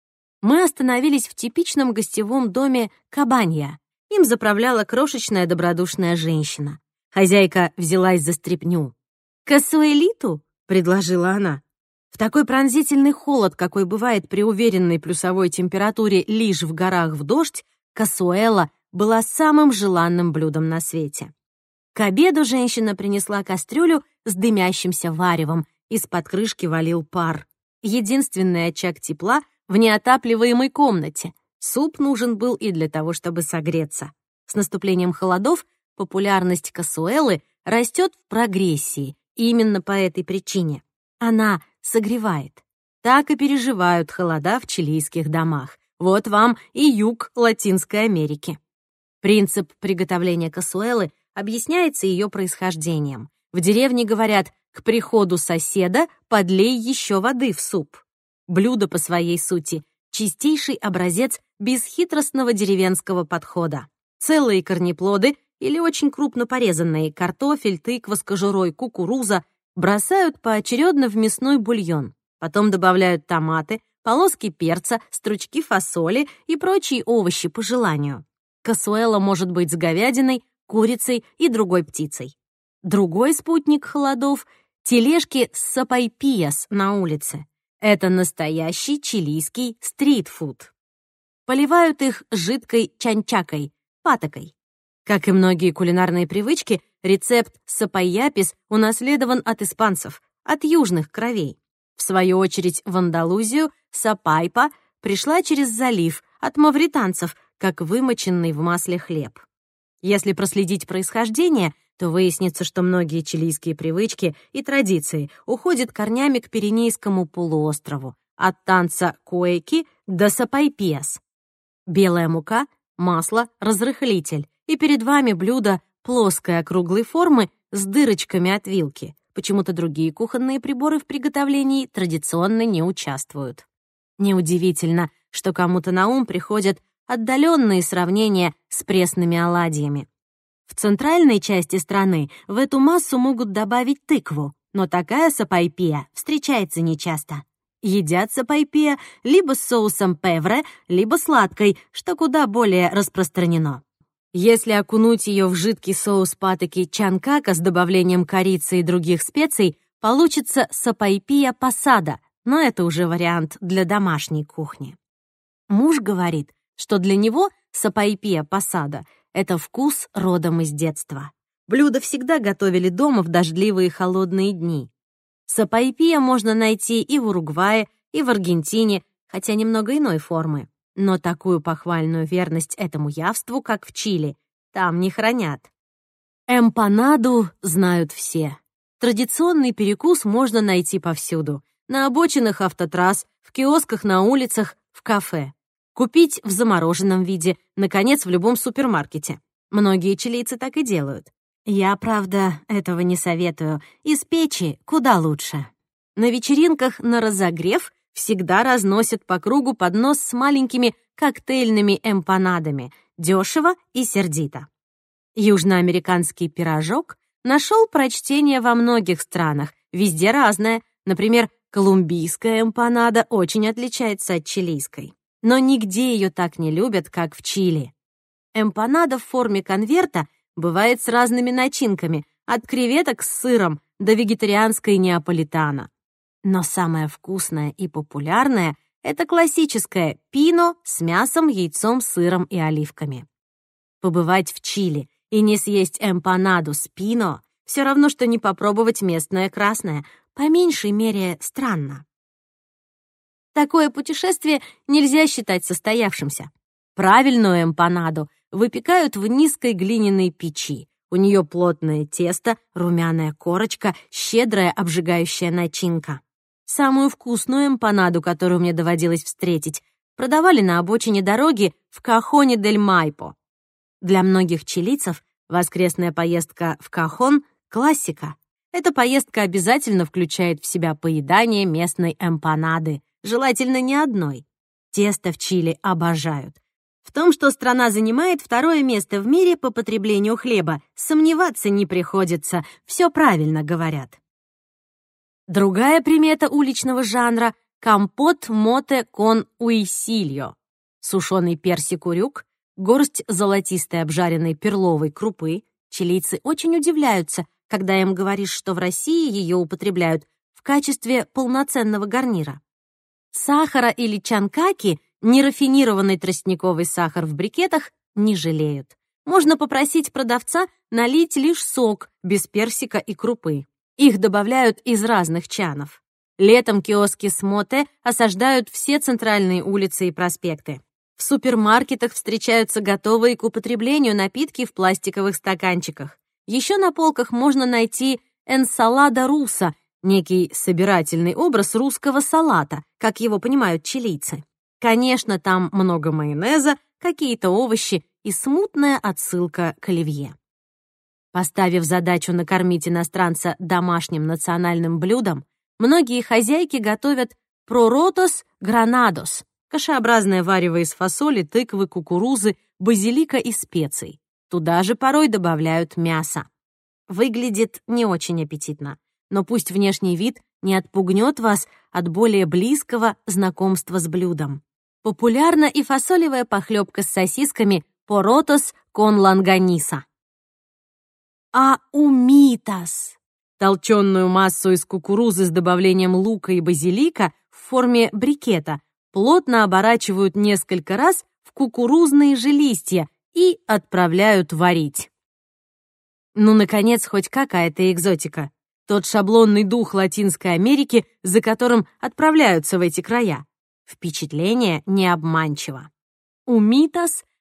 Мы остановились в типичном гостевом доме Кабанья. Им заправляла крошечная добродушная женщина. Хозяйка взялась за стряпню. «Касуэлиту?» — предложила она. В такой пронзительный холод, какой бывает при уверенной плюсовой температуре лишь в горах в дождь, касуэла была самым желанным блюдом на свете. К обеду женщина принесла кастрюлю с дымящимся варевом, из-под крышки валил пар. Единственный очаг тепла в неотапливаемой комнате. Суп нужен был и для того, чтобы согреться. С наступлением холодов популярность касуэлы растет в прогрессии, и именно по этой причине. Она согревает. Так и переживают холода в чилийских домах. Вот вам и юг Латинской Америки. Принцип приготовления касуэлы объясняется ее происхождением. В деревне говорят: к приходу соседа подлей еще воды в суп. Блюдо по своей сути — чистейший образец бесхитростного деревенского подхода. Целые корнеплоды или очень крупно порезанные картофель, тыква с кожурой, кукуруза бросают поочередно в мясной бульон. Потом добавляют томаты, полоски перца, стручки фасоли и прочие овощи по желанию. Касуэла может быть с говядиной, курицей и другой птицей. Другой спутник холодов — тележки с сапайпияс на улице. Это настоящий чилийский стрит-фуд. Поливают их жидкой чанчакой, патокой. Как и многие кулинарные привычки, рецепт сапайяпис унаследован от испанцев, от южных кровей. В свою очередь в Андалузию сапайпа пришла через залив от мавританцев, как вымоченный в масле хлеб. Если проследить происхождение, то выяснится, что многие чилийские привычки и традиции уходят корнями к Пиренейскому полуострову, от танца куэки до сапайпиас. Белая мука, масло, разрыхлитель, и перед вами блюдо плоской округлой формы с дырочками от вилки. Почему-то другие кухонные приборы в приготовлении традиционно не участвуют. Неудивительно, что кому-то на ум приходят отдаленные сравнения с пресными оладьями. В центральной части страны в эту массу могут добавить тыкву, но такая сапайпия встречается нечасто. Едят сапайпия либо с соусом певре, либо сладкой, что куда более распространено. Если окунуть ее в жидкий соус патоки чанкака с добавлением корицы и других специй, получится сапайпия пасада, но это уже вариант для домашней кухни. Муж говорит, что для него сапайпия пасада — это вкус родом из детства. Блюдо всегда готовили дома в дождливые холодные дни. Сапайпия можно найти и в Уругвае, и в Аргентине, хотя немного иной формы. Но такую похвальную верность этому явству, как в Чили, там не хранят. Эмпанаду знают все. Традиционный перекус можно найти повсюду. На обочинах автотрасс, в киосках на улицах, в кафе. Купить в замороженном виде, наконец, в любом супермаркете. Многие чилийцы так и делают. Я, правда, этого не советую. Из печи куда лучше. На вечеринках на разогрев всегда разносят по кругу поднос с маленькими коктейльными эмпанадами. Дешево и сердито. Южноамериканский пирожок нашел прочтение во многих странах. Везде разное. Например, колумбийская эмпанада очень отличается от чилийской. Но нигде ее так не любят, как в Чили. Эмпанада в форме конверта бывает с разными начинками, от креветок с сыром до вегетарианской неаполитано. Но самое вкусное и популярное — это классическое пино с мясом, яйцом, сыром и оливками. Побывать в Чили и не съесть эмпанаду с пино — все равно, что не попробовать местное красное. По меньшей мере, странно. Такое путешествие нельзя считать состоявшимся. Правильную эмпанаду выпекают в низкой глиняной печи. У нее плотное тесто, румяная корочка, щедрая обжигающая начинка. Самую вкусную эмпанаду, которую мне доводилось встретить, продавали на обочине дороги в Каjoне-дель-Майпо. Для многих чилийцев воскресная поездка в Кахон — классика. Эта поездка обязательно включает в себя поедание местной эмпанады, желательно не одной. Тесто в Чили обожают. В том, что страна занимает второе место в мире по потреблению хлеба, сомневаться не приходится, все правильно говорят. Другая примета уличного жанра — компот моте кон уисильо. Сушеный персик-урюк, горсть золотистой обжаренной перловой крупы. Чилийцы очень удивляются, когда им говоришь, что в России ее употребляют в качестве полноценного гарнира. Сахара или чанкаки, нерафинированный тростниковый сахар в брикетах, не жалеют. Можно попросить продавца налить лишь сок, без персика и крупы. Их добавляют из разных чанов. Летом киоски с моте осаждают все центральные улицы и проспекты. В супермаркетах встречаются готовые к употреблению напитки в пластиковых стаканчиках. Еще на полках можно найти энсалада руса, некий собирательный образ русского салата, как его понимают чилийцы. Конечно, там много майонеза, какие-то овощи и смутная отсылка к оливье. Поставив задачу накормить иностранца домашним национальным блюдом, многие хозяйки готовят проротос гранадос — кашеобразное варево из фасоли, тыквы, кукурузы, базилика и специй. Туда же порой добавляют мясо. Выглядит не очень аппетитно, но пусть внешний вид не отпугнет вас от более близкого знакомства с блюдом. Популярна и фасолевая похлебка с сосисками поротос кон лонганиса. А умитас — толченую массу из кукурузы с добавлением лука и базилика в форме брикета плотно оборачивают несколько раз в кукурузные же листья и отправляют варить. Ну, наконец, хоть какая-то экзотика. Тот шаблонный дух Латинской Америки, за которым отправляются в эти края. Впечатление не обманчиво. Умитас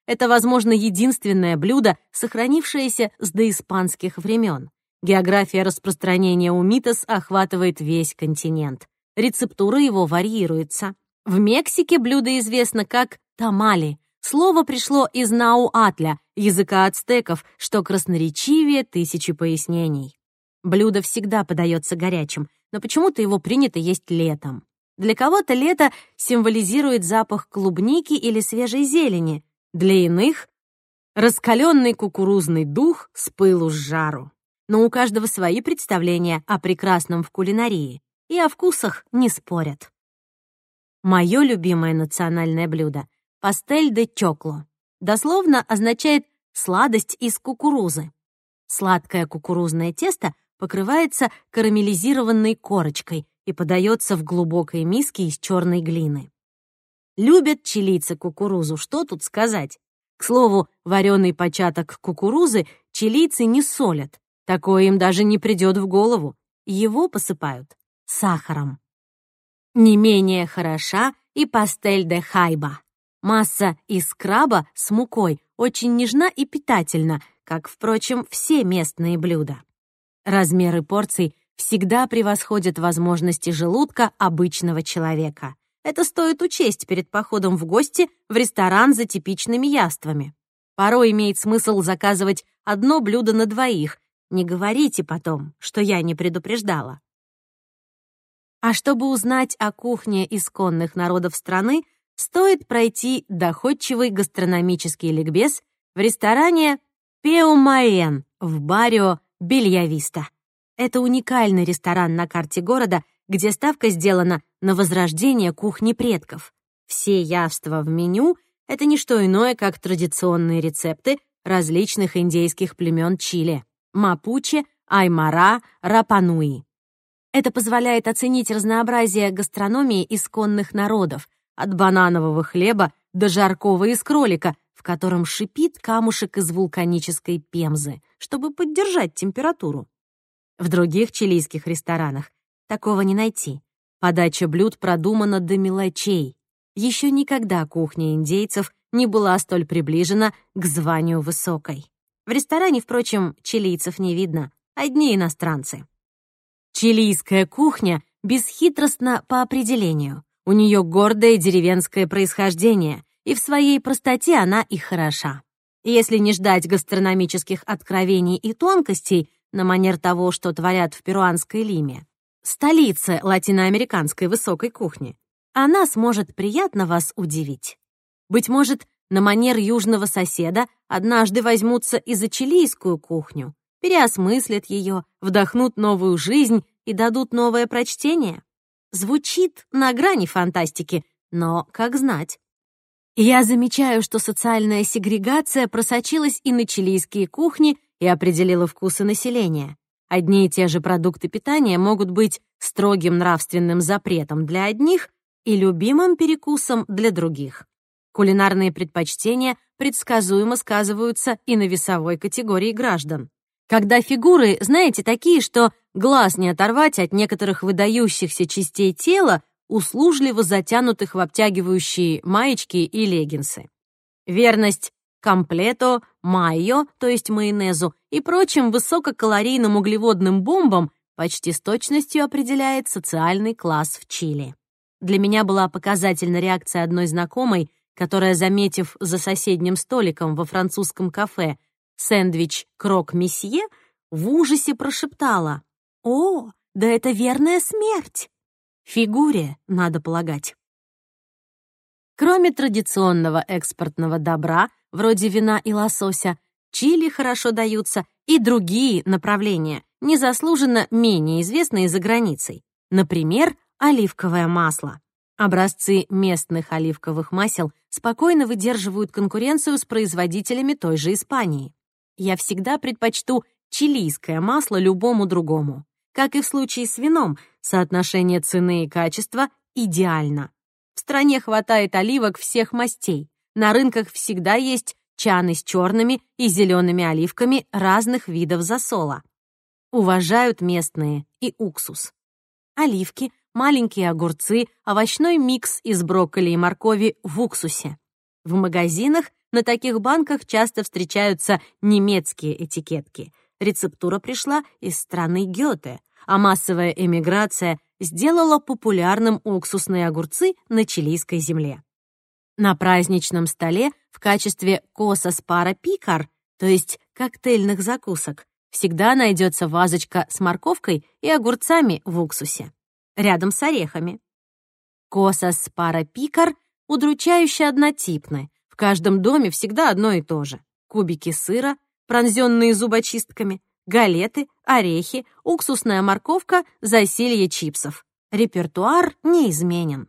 Это, возможно, единственное блюдо, сохранившееся с доиспанских времен. География распространения умитос охватывает весь континент. Рецептура его варьируется. В Мексике блюдо известно как тамали. Слово пришло из науатля, языка ацтеков, что красноречивее тысячи пояснений. Блюдо всегда подается горячим, но почему-то его принято есть летом. Для кого-то лето символизирует запах клубники или свежей зелени, для иных — раскаленный кукурузный дух с пылу с жару. Но у каждого свои представления о прекрасном в кулинарии, и о вкусах не спорят. Мое любимое национальное блюдо — пастель де чокло. Дословно означает «сладость из кукурузы». Сладкое кукурузное тесто покрывается карамелизированной корочкой и подается в глубокой миске из черной глины. Любят чилийцы кукурузу, что тут сказать. К слову, вареный початок кукурузы чилийцы не солят. Такое им даже не придет в голову. Его посыпают сахаром. Не менее хороша и пастель де хайба. Масса из краба с мукой очень нежна и питательна, как, впрочем, все местные блюда. Размеры порций всегда превосходят возможности желудка обычного человека. Это стоит учесть перед походом в гости в ресторан за типичными яствами. Порой имеет смысл заказывать одно блюдо на двоих. Не говорите потом, что я не предупреждала. А чтобы узнать о кухне исконных народов страны, стоит пройти доходчивый гастрономический ликбез в ресторане Пеумаен в баррио Бельявиста. Это уникальный ресторан на карте города, где ставка сделана на возрождение кухни предков. Все явства в меню — это не что иное, как традиционные рецепты различных индейских племен Чили — мапуче, аймара, рапануи. Это позволяет оценить разнообразие гастрономии исконных народов, от бананового хлеба до жаркого из кролика, в котором шипит камушек из вулканической пемзы, чтобы поддержать температуру. В других чилийских ресторанах такого не найти. Подача блюд продумана до мелочей. Еще никогда кухня индейцев не была столь приближена к званию высокой. В ресторане, впрочем, чилийцев не видно, одни иностранцы. Чилийская кухня бесхитростна по определению. У нее гордое деревенское происхождение, и в своей простоте она и хороша. Если не ждать гастрономических откровений и тонкостей на манер того, что творят в перуанской Лиме, столице латиноамериканской высокой кухни, она сможет приятно вас удивить. Быть может, на манер южного соседа однажды возьмутся и за чилийскую кухню, переосмыслят ее, вдохнут новую жизнь и дадут новое прочтение. Звучит на грани фантастики, но как знать. Я замечаю, что социальная сегрегация просочилась и на чилийские кухни и определила вкусы населения. Одни и те же продукты питания могут быть строгим нравственным запретом для одних и любимым перекусом для других. Кулинарные предпочтения предсказуемо сказываются и на весовой категории граждан. Когда фигуры, знаете, такие, что глаз не оторвать от некоторых выдающихся частей тела, услужливо затянутых в обтягивающие маечки и леггинсы. Верность комплето, майо, то есть майонезу, и прочим высококалорийным углеводным бомбам почти с точностью определяет социальный класс в Чили. Для меня была показательна реакция одной знакомой, которая, заметив за соседним столиком во французском кафе сэндвич крок-месье, в ужасе прошептала: «О, да это верная смерть!» Фигуре, надо полагать. Кроме традиционного экспортного добра, вроде вина и лосося, Чили хорошо даются и другие направления, незаслуженно менее известные за границей. Например, оливковое масло. Образцы местных оливковых масел спокойно выдерживают конкуренцию с производителями той же Испании. Я всегда предпочту чилийское масло любому другому. Как и в случае с вином, соотношение цены и качества идеально. В стране хватает оливок всех мастей. На рынках всегда есть чаны с черными и зелеными оливками разных видов засола. Уважают местные и уксус. Оливки, маленькие огурцы, овощной микс из брокколи и моркови в уксусе. В магазинах На таких банках часто встречаются немецкие этикетки. Рецептура пришла из страны Гёте, а массовая эмиграция сделала популярным уксусные огурцы на чилийской земле. На праздничном столе в качестве косас пара пикар, то есть коктейльных закусок, всегда найдется вазочка с морковкой и огурцами в уксусе, рядом с орехами. Косас пара пикар удручающе однотипны. В каждом доме всегда одно и то же. Кубики сыра, пронзенные зубочистками, галеты, орехи, уксусная морковка, засилье чипсов. Репертуар неизменен.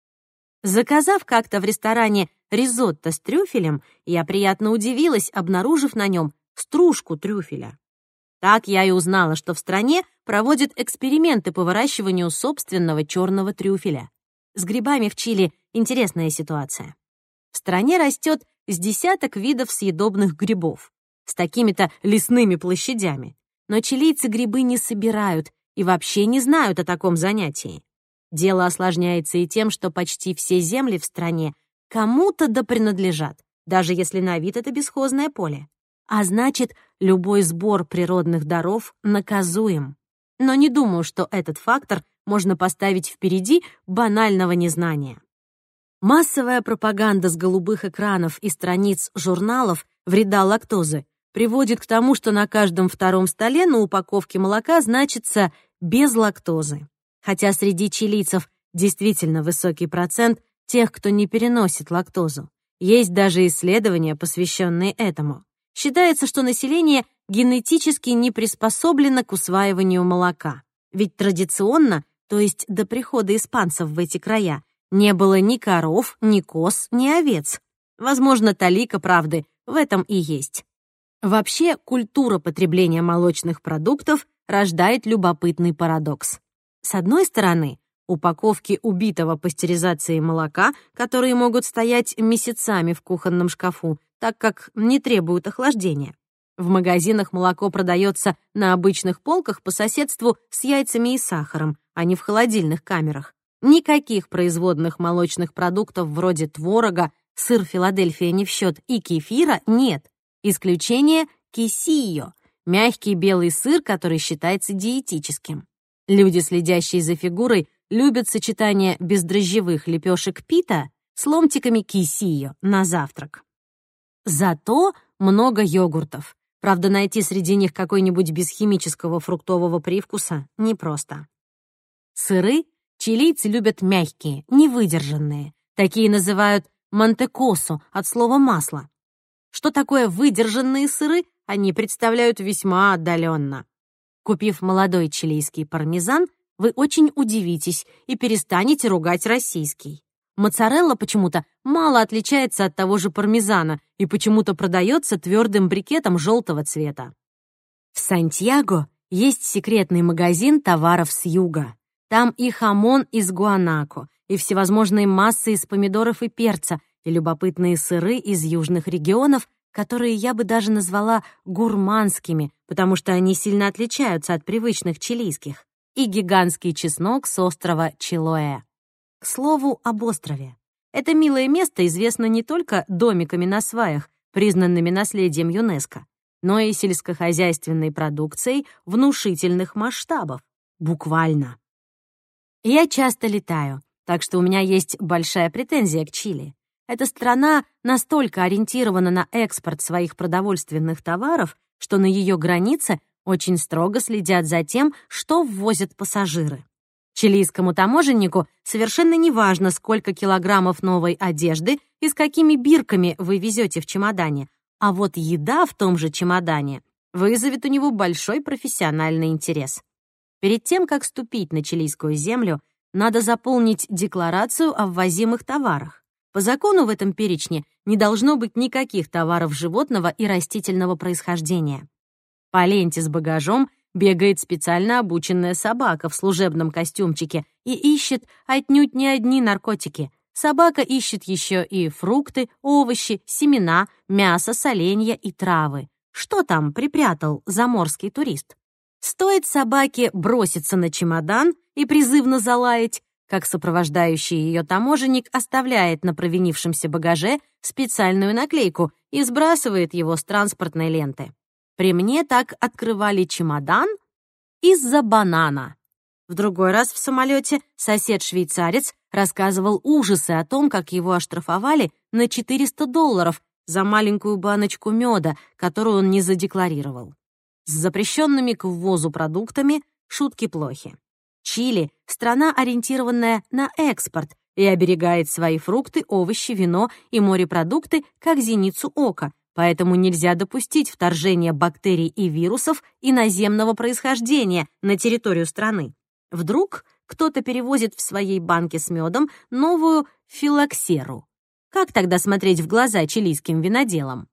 Заказав как-то в ресторане ризотто с трюфелем, я приятно удивилась, обнаружив на нем стружку трюфеля. Так я и узнала, что в стране проводят эксперименты по выращиванию собственного черного трюфеля. С грибами в Чили интересная ситуация. В стране растет с десяток видов съедобных грибов с такими-то лесными площадями. Но чилийцы грибы не собирают и вообще не знают о таком занятии. Дело осложняется и тем, что почти все земли в стране кому-то да принадлежат, даже если на вид это бесхозное поле. А значит, любой сбор природных даров наказуем. Но не думаю, что этот фактор можно поставить впереди банального незнания. Массовая пропаганда с голубых экранов и страниц журналов вреда лактозы приводит к тому, что на каждом втором столе на упаковке молока значится «без лактозы». Хотя среди чилийцев действительно высокий процент тех, кто не переносит лактозу. Есть даже исследования, посвященные этому. Считается, что население генетически не приспособлено к усваиванию молока. Ведь традиционно, то есть до прихода испанцев в эти края, не было ни коров, ни коз, ни овец. Возможно, талика правды в этом и есть. Вообще, культура потребления молочных продуктов рождает любопытный парадокс. С одной стороны, упаковки убитого пастеризацией молока, которые могут стоять месяцами в кухонном шкафу, так как не требуют охлаждения. В магазинах молоко продается на обычных полках по соседству с яйцами и сахаром, а не в холодильных камерах. Никаких производных молочных продуктов вроде творога, сыр Филадельфия не в счет и кефира нет. Исключение — quesillo — мягкий белый сыр, который считается диетическим. Люди, следящие за фигурой, любят сочетание бездрожжевых лепешек пита с ломтиками quesillo на завтрак. Зато много йогуртов. Правда, найти среди них какой-нибудь без химического фруктового привкуса непросто. Сыры чилийцы любят мягкие, невыдержанные. Такие называют мантекосо от слова масло. Что такое выдержанные сыры, они представляют весьма отдаленно. Купив молодой чилийский пармезан, вы очень удивитесь и перестанете ругать российский. Моцарелла почему-то мало отличается от того же пармезана и почему-то продается твердым брикетом желтого цвета. В Сантьяго есть секретный магазин товаров с юга. Там и хамон из гуанако, и всевозможные массы из помидоров и перца, и любопытные сыры из южных регионов, которые я бы даже назвала гурманскими, потому что они сильно отличаются от привычных чилийских, и гигантский чеснок с острова Чилоэ. К слову об острове. Это милое место известно не только домиками на сваях, признанными наследием ЮНЕСКО, но и сельскохозяйственной продукцией внушительных масштабов. Буквально. Я часто летаю, так что у меня есть большая претензия к Чили. Эта страна настолько ориентирована на экспорт своих продовольственных товаров, что на ее границе очень строго следят за тем, что ввозят пассажиры. Чилийскому таможеннику совершенно не важно, сколько килограммов новой одежды и с какими бирками вы везете в чемодане, а вот еда в том же чемодане вызовет у него большой профессиональный интерес. Перед тем, как ступить на чилийскую землю, надо заполнить декларацию о ввозимых товарах. По закону в этом перечне не должно быть никаких товаров животного и растительного происхождения. По ленте с багажом бегает специально обученная собака в служебном костюмчике и ищет отнюдь не одни наркотики. Собака ищет еще и фрукты, овощи, семена, мясо, соленья и травы. Что там припрятал заморский турист? Стоит собаке броситься на чемодан и призывно залаять, как сопровождающий ее таможенник оставляет на провинившемся багаже специальную наклейку и сбрасывает его с транспортной ленты. При мне так открывали чемодан из-за банана. В другой раз в самолете сосед-швейцарец рассказывал ужасы о том, как его оштрафовали на четыреста долларов за маленькую баночку меда, которую он не задекларировал. С запрещенными к ввозу продуктами шутки плохи. Чили — страна, ориентированная на экспорт, и оберегает свои фрукты, овощи, вино и морепродукты как зеницу ока, поэтому нельзя допустить вторжения бактерий и вирусов иноземного происхождения на территорию страны. Вдруг кто-то перевозит в своей банке с медом новую филоксеру. Как тогда смотреть в глаза чилийским виноделам?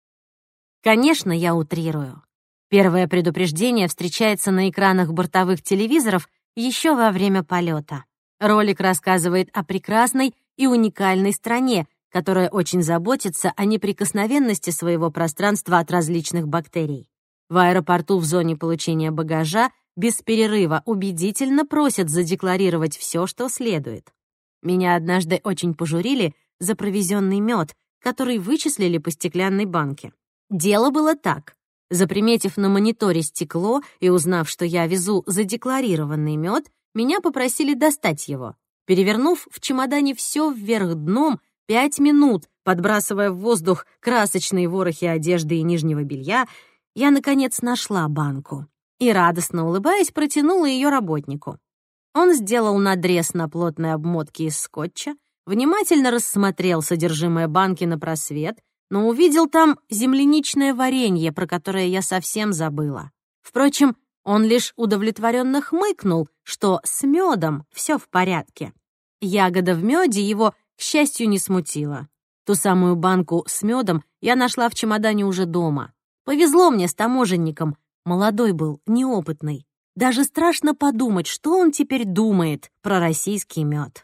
Конечно, я утрирую. Первое предупреждение встречается на экранах бортовых телевизоров еще во время полета. Ролик рассказывает о прекрасной и уникальной стране, которая очень заботится о неприкосновенности своего пространства от различных бактерий. В аэропорту в зоне получения багажа без перерыва убедительно просят задекларировать все, что следует. Меня однажды очень пожурили за провезенный мед, который вычислили по стеклянной банке. Дело было так. Заприметив на мониторе стекло и узнав, что я везу задекларированный мед, меня попросили достать его. Перевернув в чемодане все вверх дном пять минут, подбрасывая в воздух красочные ворохи одежды и нижнего белья, я, наконец, нашла банку и, радостно улыбаясь, протянула ее работнику. Он сделал надрез на плотной обмотке из скотча, внимательно рассмотрел содержимое банки на просвет, но увидел там земляничное варенье, про которое я совсем забыла. Впрочем, он лишь удовлетворенно хмыкнул, что с медом все в порядке. Ягода в меде его, к счастью, не смутила. Ту самую банку с медом я нашла в чемодане уже дома. Повезло мне с таможенником. Молодой был, неопытный. Даже страшно подумать, что он теперь думает про российский мед.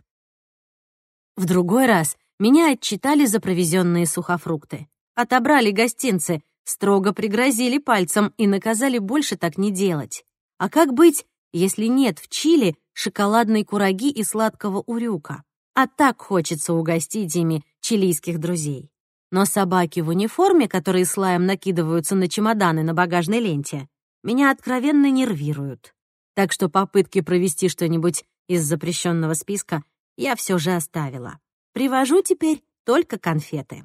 В другой раз меня отчитали за провезенные сухофрукты. Отобрали гостинцы, строго пригрозили пальцем и наказали больше так не делать. А как быть, если нет в Чили шоколадной кураги и сладкого урюка? А так хочется угостить ими чилийских друзей. Но собаки в униформе, которые слаем накидываются на чемоданы на багажной ленте, меня откровенно нервируют. Так что попытки провести что-нибудь из запрещенного списка я все же оставила. Привожу теперь только конфеты.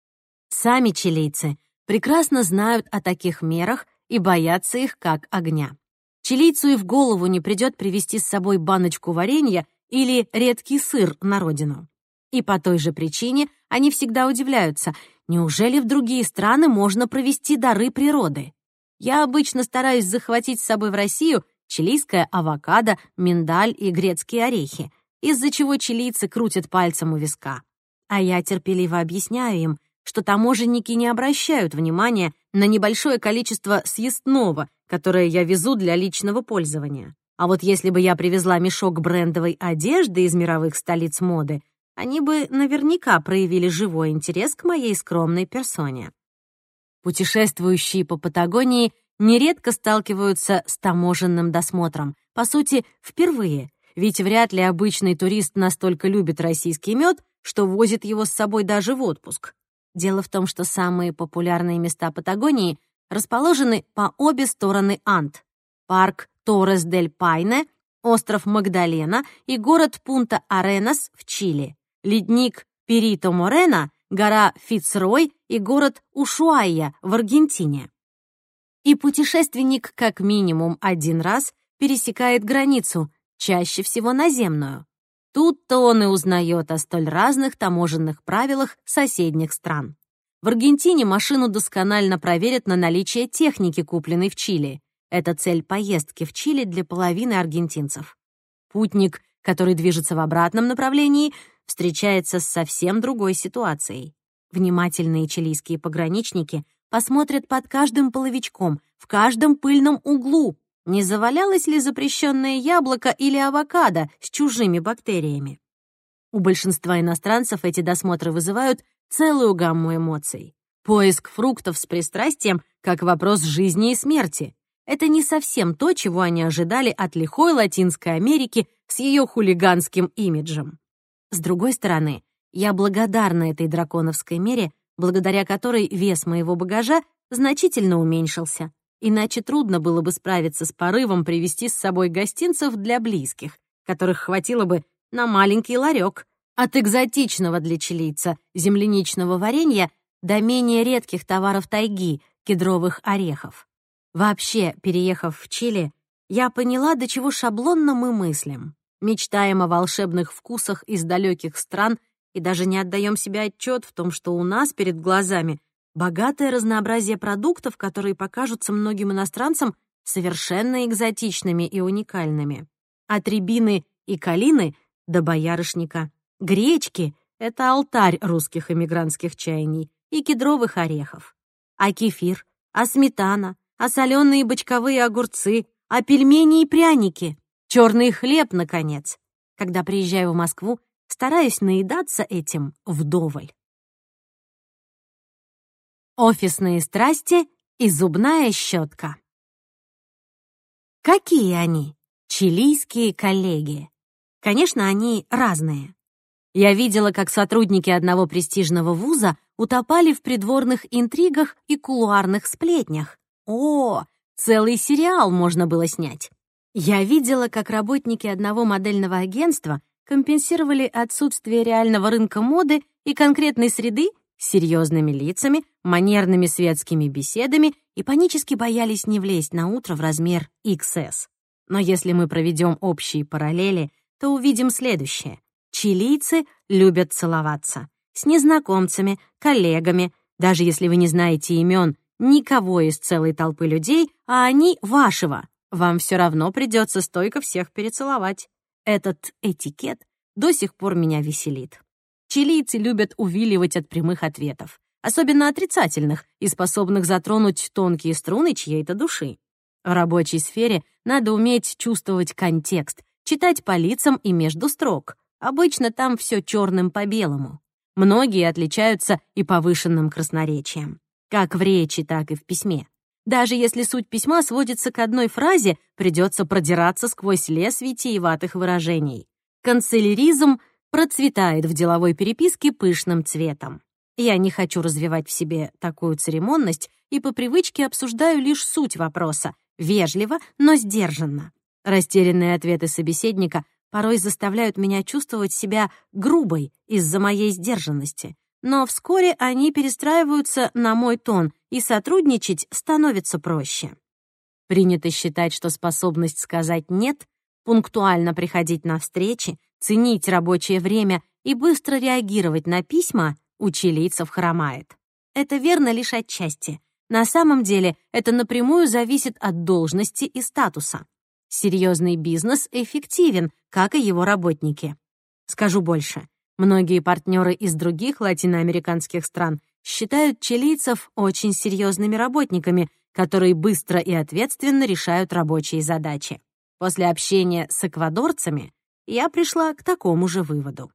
Сами чилийцы прекрасно знают о таких мерах и боятся их как огня. Чилийцу и в голову не придет привезти с собой баночку варенья или редкий сыр на родину. И по той же причине они всегда удивляются, неужели в другие страны можно провезти дары природы? Я обычно стараюсь захватить с собой в Россию чилийское авокадо, миндаль и грецкие орехи, из-за чего чилийцы крутят пальцем у виска. А я терпеливо объясняю им, что таможенники не обращают внимания на небольшое количество съестного, которое я везу для личного пользования. А вот если бы я привезла мешок брендовой одежды из мировых столиц моды, они бы наверняка проявили живой интерес к моей скромной персоне. Путешествующие по Патагонии нередко сталкиваются с таможенным досмотром. По сути, впервые, ведь вряд ли обычный турист настолько любит российский мед, что возит его с собой даже в отпуск. Дело в том, что самые популярные места Патагонии расположены по обе стороны Анд. Парк Торрес-дель-Пайне, остров Магдалена и город Пунта-Аренас в Чили, ледник Перито-Морено, гора Фицрой и город Ушуайя в Аргентине. И путешественник как минимум один раз пересекает границу, чаще всего наземную. Тут-то он и узнает о столь разных таможенных правилах соседних стран. В Аргентине машину досконально проверят на наличие техники, купленной в Чили. Это цель поездки в Чили для половины аргентинцев. Путник, который движется в обратном направлении, встречается с совсем другой ситуацией. Внимательные чилийские пограничники посмотрят под каждым половичком, в каждом пыльном углу, не завалялось ли запрещенное яблоко или авокадо с чужими бактериями. У большинства иностранцев эти досмотры вызывают целую гамму эмоций. Поиск фруктов с пристрастием как вопрос жизни и смерти. Это не совсем то, чего они ожидали от лихой Латинской Америки с ее хулиганским имиджем. С другой стороны, я благодарна этой драконовской мере, благодаря которой вес моего багажа значительно уменьшился. Иначе трудно было бы справиться с порывом привезти с собой гостинцев для близких, которых хватило бы на маленький ларек. От экзотичного для чилийца земляничного варенья до менее редких товаров тайги — кедровых орехов. Вообще, переехав в Чили, я поняла, до чего шаблонно мы мыслим. Мечтаем о волшебных вкусах из далеких стран и даже не отдаем себе отчет в том, что у нас перед глазами богатое разнообразие продуктов, которые покажутся многим иностранцам совершенно экзотичными и уникальными. От рябины и калины до боярышника. Гречки — это алтарь русских эмигрантских чаяний, и кедровых орехов. А кефир, а сметана, а соленые бочковые огурцы, а пельмени и пряники, черный хлеб, наконец. Когда приезжаю в Москву, стараюсь наедаться этим вдоволь. Офисные страсти и зубная щетка. Какие они, чилийские коллеги? Конечно, они разные. Я видела, как сотрудники одного престижного вуза утопали в придворных интригах и кулуарных сплетнях. О, целый сериал можно было снять. Я видела, как работники одного модельного агентства компенсировали отсутствие реального рынка моды и конкретной среды серьезными лицами, манерными светскими беседами и панически боялись не влезть на утро в размер икс эс. Но если мы проведем общие параллели, то увидим следующее. Чилийцы любят целоваться. С незнакомцами, коллегами, даже если вы не знаете имен никого из целой толпы людей, а они вашего, вам все равно придется стойко всех перецеловать. Этот этикет до сих пор меня веселит. Чилийцы любят увиливать от прямых ответов, особенно отрицательных и способных затронуть тонкие струны чьей-то души. В рабочей сфере надо уметь чувствовать контекст, читать по лицам и между строк. Обычно там все черным по белому. Многие отличаются и повышенным красноречием, как в речи, так и в письме. Даже если суть письма сводится к одной фразе, придется продираться сквозь лес витиеватых выражений. Канцеляризм процветает в деловой переписке пышным цветом. Я не хочу развивать в себе такую церемонность и по привычке обсуждаю лишь суть вопроса, вежливо, но сдержанно. Растерянные ответы собеседника порой заставляют меня чувствовать себя грубой из-за моей сдержанности, но вскоре они перестраиваются на мой тон, и сотрудничать становится проще. Принято считать, что способность сказать «нет», пунктуально приходить на встречи, ценить рабочее время и быстро реагировать на письма у чилийцев хромает. Это верно лишь отчасти. На самом деле это напрямую зависит от должности и статуса. Серьезный бизнес эффективен, как и его работники. Скажу больше. Многие партнеры из других латиноамериканских стран считают чилийцев очень серьезными работниками, которые быстро и ответственно решают рабочие задачи. После общения с эквадорцами я пришла к такому же выводу.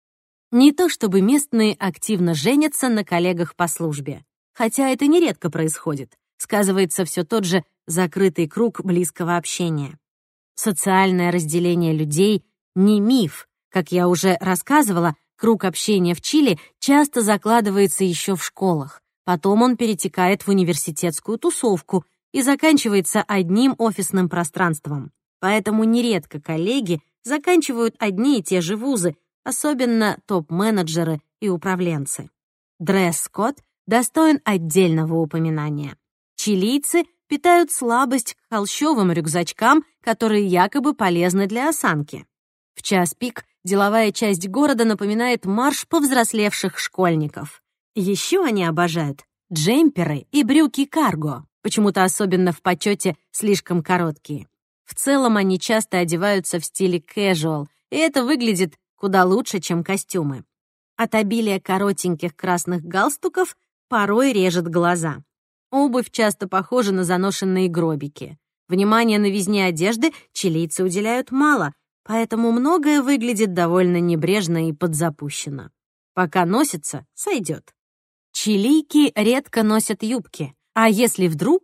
Не то чтобы местные активно женятся на коллегах по службе, хотя это нередко происходит. Сказывается все тот же закрытый круг близкого общения. Социальное разделение людей — не миф. Как я уже рассказывала, круг общения в Чили часто закладывается еще в школах. Потом он перетекает в университетскую тусовку и заканчивается одним офисным пространством. Поэтому нередко коллеги заканчивают одни и те же вузы, особенно топ-менеджеры и управленцы. Дресс-код достоин отдельного упоминания. Чилийцы питают слабость к холщовым рюкзачкам, которые якобы полезны для осанки. В час пик деловая часть города напоминает марш повзрослевших школьников. Еще они обожают джемперы и брюки карго, почему-то особенно в почете слишком короткие. В целом они часто одеваются в стиле casual, и это выглядит куда лучше, чем костюмы. От обилия коротеньких красных галстуков порой режет глаза. Обувь часто похожа на заношенные гробики. Внимание новизне одежды чилийцы уделяют мало, поэтому многое выглядит довольно небрежно и подзапущено. Пока носится, сойдет. Чилийки редко носят юбки, а если вдруг,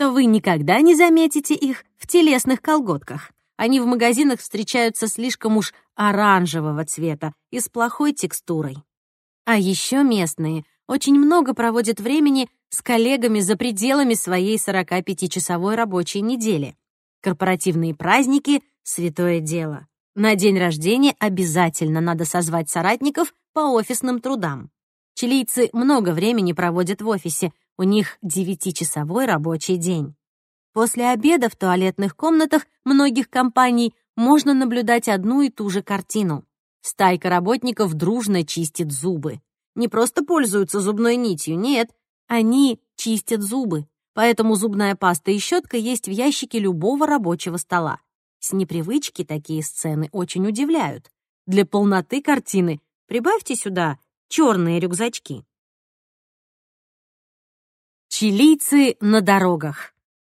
то вы никогда не заметите их в телесных колготках. Они в магазинах встречаются слишком уж оранжевого цвета и с плохой текстурой. А еще местные очень много проводят времени с коллегами за пределами своей сорокапятичасовой рабочей недели. Корпоративные праздники — святое дело. На день рождения обязательно надо созвать соратников по офисным трудам. Чилийцы много времени проводят в офисе, у них девятичасовой рабочий день. После обеда в туалетных комнатах многих компаний можно наблюдать одну и ту же картину. Стайка работников дружно чистит зубы. Не просто пользуются зубной нитью, нет, они чистят зубы. Поэтому зубная паста и щетка есть в ящике любого рабочего стола. С непривычки такие сцены очень удивляют. Для полноты картины прибавьте сюда черные рюкзачки. Чилийцы на дорогах.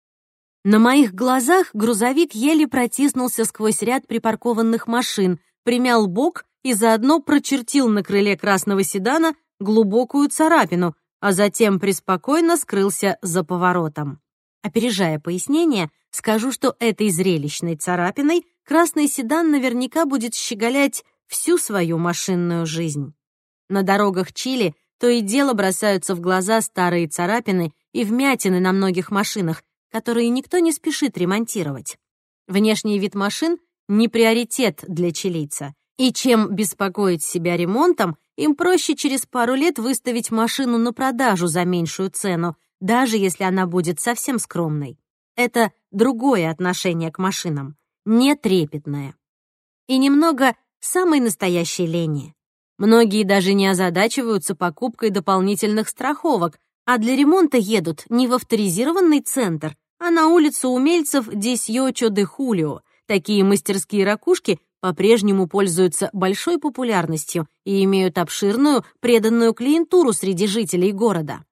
На моих глазах грузовик еле протиснулся сквозь ряд припаркованных машин, примял бок и заодно прочертил на крыле красного седана глубокую царапину, а затем преспокойно скрылся за поворотом. Опережая пояснение, скажу, что этой зрелищной царапиной красный седан наверняка будет щеголять всю свою машинную жизнь. На дорогах Чили то и дело бросаются в глаза старые царапины и вмятины на многих машинах, которые никто не спешит ремонтировать. Внешний вид машин — не приоритет для чилийца, и чем беспокоить себя ремонтом, им проще через пару лет выставить машину на продажу за меньшую цену, даже если она будет совсем скромной. Это другое отношение к машинам, не трепетное. И немного самой настоящей лени. Многие даже не озадачиваются покупкой дополнительных страховок, а для ремонта едут не в авторизированный центр, а на улицу умельцев Десьочо де Хулио. Такие мастерские ракушки по-прежнему пользуются большой популярностью и имеют обширную, преданную клиентуру среди жителей города.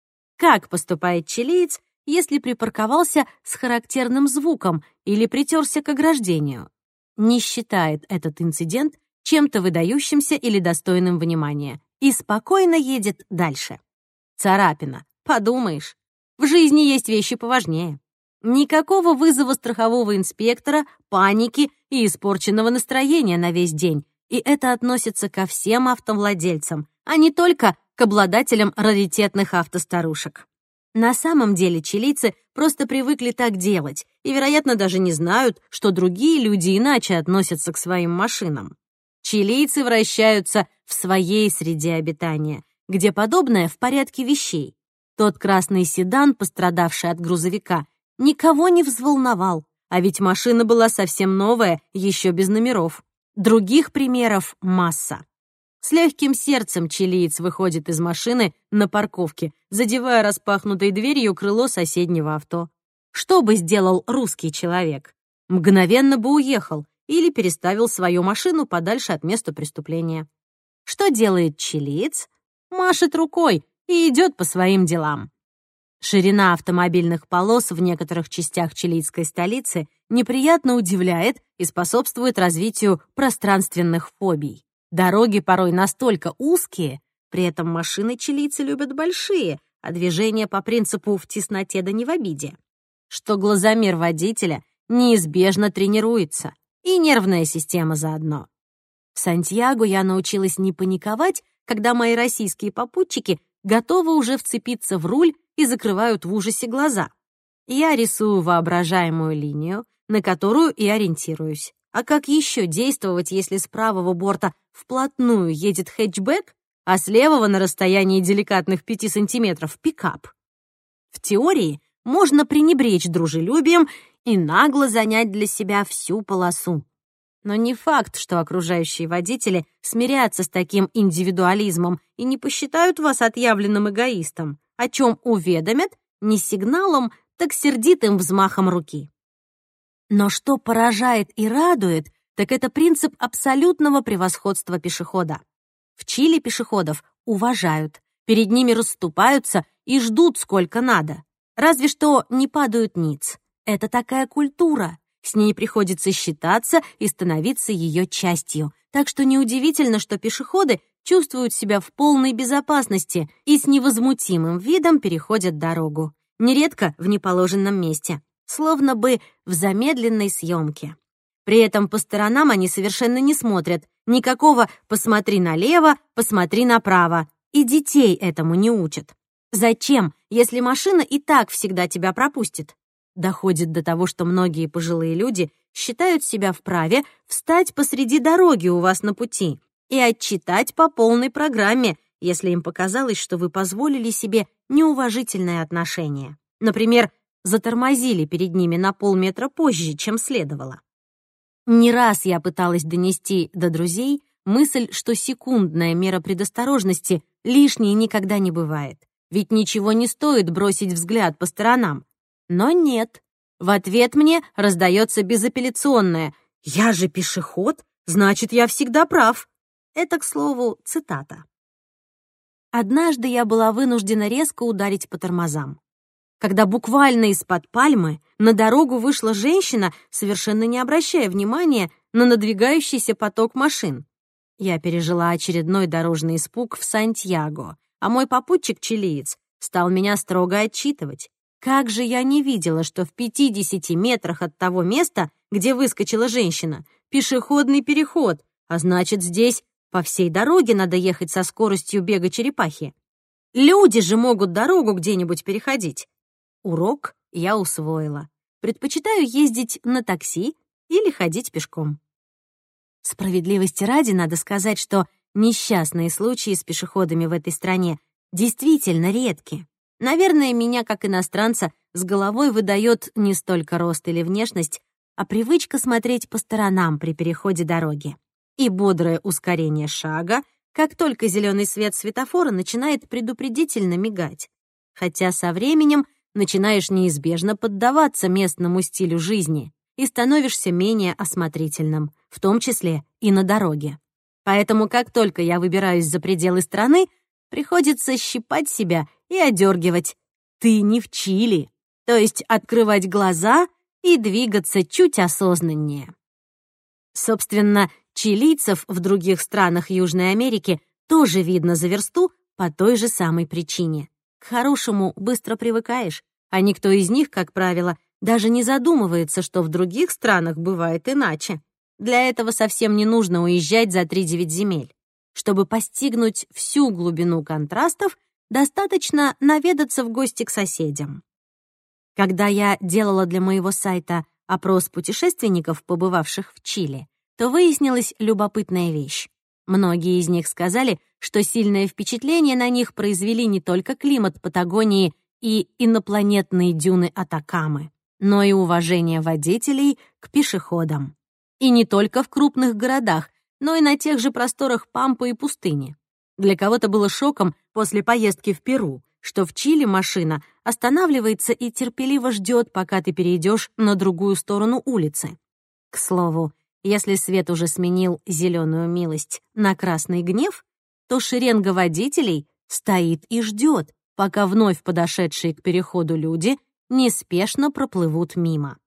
Как поступает чилиец, если припарковался с характерным звуком или притерся к ограждению? Не считает этот инцидент чем-то выдающимся или достойным внимания и спокойно едет дальше. Царапина, подумаешь. В жизни есть вещи поважнее. Никакого вызова страхового инспектора, паники и испорченного настроения на весь день. И это относится ко всем автовладельцам, а не только к обладателям раритетных автостарушек. На самом деле чилийцы просто привыкли так делать и, вероятно, даже не знают, что другие люди иначе относятся к своим машинам. Чилийцы вращаются в своей среде обитания, где подобное в порядке вещей. Тот красный седан, пострадавший от грузовика, никого не взволновал, а ведь машина была совсем новая, еще без номеров. Других примеров масса. С легким сердцем чилиец выходит из машины на парковке, задевая распахнутой дверью крыло соседнего авто. Что бы сделал русский человек? Мгновенно бы уехал или переставил свою машину подальше от места преступления. Что делает чилиец? Машет рукой и идет по своим делам. Ширина автомобильных полос в некоторых частях чилийской столицы неприятно удивляет и способствует развитию пространственных фобий. Дороги порой настолько узкие, при этом машины чилийцы любят большие, а движение по принципу «в тесноте да не в обиде», что глазомер водителя неизбежно тренируется, и нервная система заодно. В Сантьяго я научилась не паниковать, когда мои российские попутчики готовы уже вцепиться в руль и закрывают в ужасе глаза. Я рисую воображаемую линию, на которую и ориентируюсь. А как еще действовать, если с правого борта вплотную едет хэтчбэк, а с левого на расстоянии деликатных пяти сантиметров пикап? В теории можно пренебречь дружелюбием и нагло занять для себя всю полосу. Но не факт, что окружающие водители смирятся с таким индивидуализмом и не посчитают вас отъявленным эгоистом, о чем уведомят не сигналом, так сердитым взмахом руки. Но что поражает и радует, так это принцип абсолютного превосходства пешехода. В Чили пешеходов уважают, перед ними расступаются и ждут сколько надо. Разве что не падают ниц. Это такая культура. С ней приходится считаться и становиться ее частью. Так что неудивительно, что пешеходы чувствуют себя в полной безопасности и с невозмутимым видом переходят дорогу. нередко в неположенном месте, словно бы в замедленной съемке. При этом по сторонам они совершенно не смотрят. Никакого «посмотри налево», «посмотри направо». И детей этому не учат. Зачем, если машина и так всегда тебя пропустит? Доходит до того, что многие пожилые люди считают себя вправе встать посреди дороги у вас на пути и отчитать по полной программе, если им показалось, что вы позволили себе неуважительное отношение. Например, затормозили перед ними на полметра позже, чем следовало. Не раз я пыталась донести до друзей мысль, что секундная мера предосторожности лишней никогда не бывает. Ведь ничего не стоит бросить взгляд по сторонам. Но нет. В ответ мне раздается безапелляционное: «Я же пешеход, значит, я всегда прав». Это, к слову, цитата. Однажды я была вынуждена резко ударить по тормозам, когда буквально из-под пальмы на дорогу вышла женщина, совершенно не обращая внимания на надвигающийся поток машин. Я пережила очередной дорожный испуг в Сантьяго, а мой попутчик-чилиец стал меня строго отчитывать. Как же я не видела, что в пятидесяти метрах от того места, где выскочила женщина, пешеходный переход, а значит, здесь по всей дороге надо ехать со скоростью бега черепахи. Люди же могут дорогу где-нибудь переходить. Урок я усвоила. Предпочитаю ездить на такси или ходить пешком. Справедливости ради надо сказать, что несчастные случаи с пешеходами в этой стране действительно редки. Наверное, меня, как иностранца, с головой выдает не столько рост или внешность, а привычка смотреть по сторонам при переходе дороги. И бодрое ускорение шага, как только зеленый свет светофора начинает предупредительно мигать. Хотя со временем начинаешь неизбежно поддаваться местному стилю жизни и становишься менее осмотрительным, в том числе и на дороге. Поэтому, как только я выбираюсь за пределы страны, приходится щипать себя и одергивать. Ты не в Чили, то есть открывать глаза и двигаться чуть осознаннее. Собственно, чилийцев в других странах Южной Америки тоже видно за версту по той же самой причине. К хорошему быстро привыкаешь, а никто из них, как правило, даже не задумывается, что в других странах бывает иначе. Для этого совсем не нужно уезжать за три-девять земель. Чтобы постигнуть всю глубину контрастов, достаточно наведаться в гости к соседям. Когда я делала для моего сайта опрос путешественников, побывавших в Чили, то выяснилась любопытная вещь. Многие из них сказали, что сильное впечатление на них произвели не только климат Патагонии и инопланетные дюны Атакамы, но и уважение водителей к пешеходам. И не только в крупных городах, но и на тех же просторах Пампы и пустыни. Для кого-то было шоком после поездки в Перу, что в Чили машина останавливается и терпеливо ждет, пока ты перейдешь на другую сторону улицы. К слову, если свет уже сменил зеленую милость на красный гнев, то шеренга водителей стоит и ждет, пока вновь подошедшие к переходу люди неспешно проплывут мимо.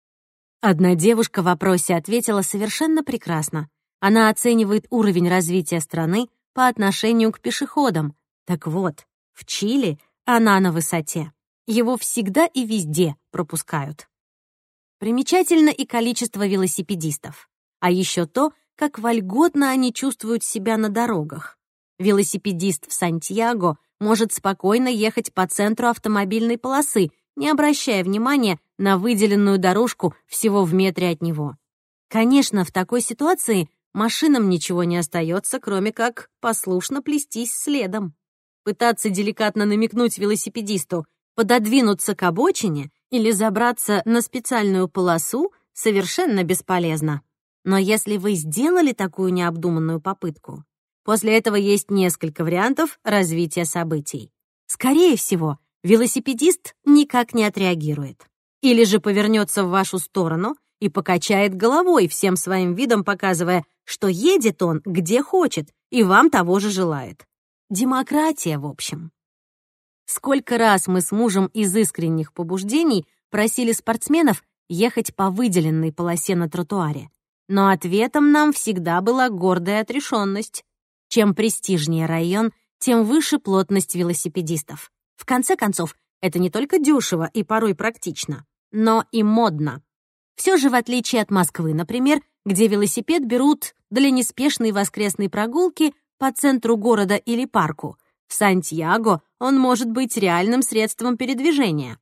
Одна девушка в опросе ответила совершенно прекрасно. Она оценивает уровень развития страны по отношению к пешеходам. Так вот, в Чили она на высоте. Его всегда и везде пропускают. Примечательно и количество велосипедистов. А еще то, как вольготно они чувствуют себя на дорогах. Велосипедист в Сантьяго может спокойно ехать по центру автомобильной полосы, не обращая внимания на выделенную дорожку всего в метре от него. Конечно, в такой ситуации машинам ничего не остается, кроме как послушно плестись следом. Пытаться деликатно намекнуть велосипедисту пододвинуться к обочине или забраться на специальную полосу совершенно бесполезно. Но если вы сделали такую необдуманную попытку, после этого есть несколько вариантов развития событий. Скорее всего, велосипедист никак не отреагирует. Или же повернется в вашу сторону и покачает головой, всем своим видом показывая, что едет он где хочет и вам того же желает. Демократия, в общем. Сколько раз мы с мужем из искренних побуждений просили спортсменов ехать по выделенной полосе на тротуаре. Но ответом нам всегда была гордая отрешенность. Чем престижнее район, тем выше плотность велосипедистов. В конце концов, Это не только дешево и порой практично, но и модно. Все же, в отличие от Москвы, например, где велосипед берут для неспешной воскресной прогулки по центру города или парку, в Сантьяго он может быть реальным средством передвижения.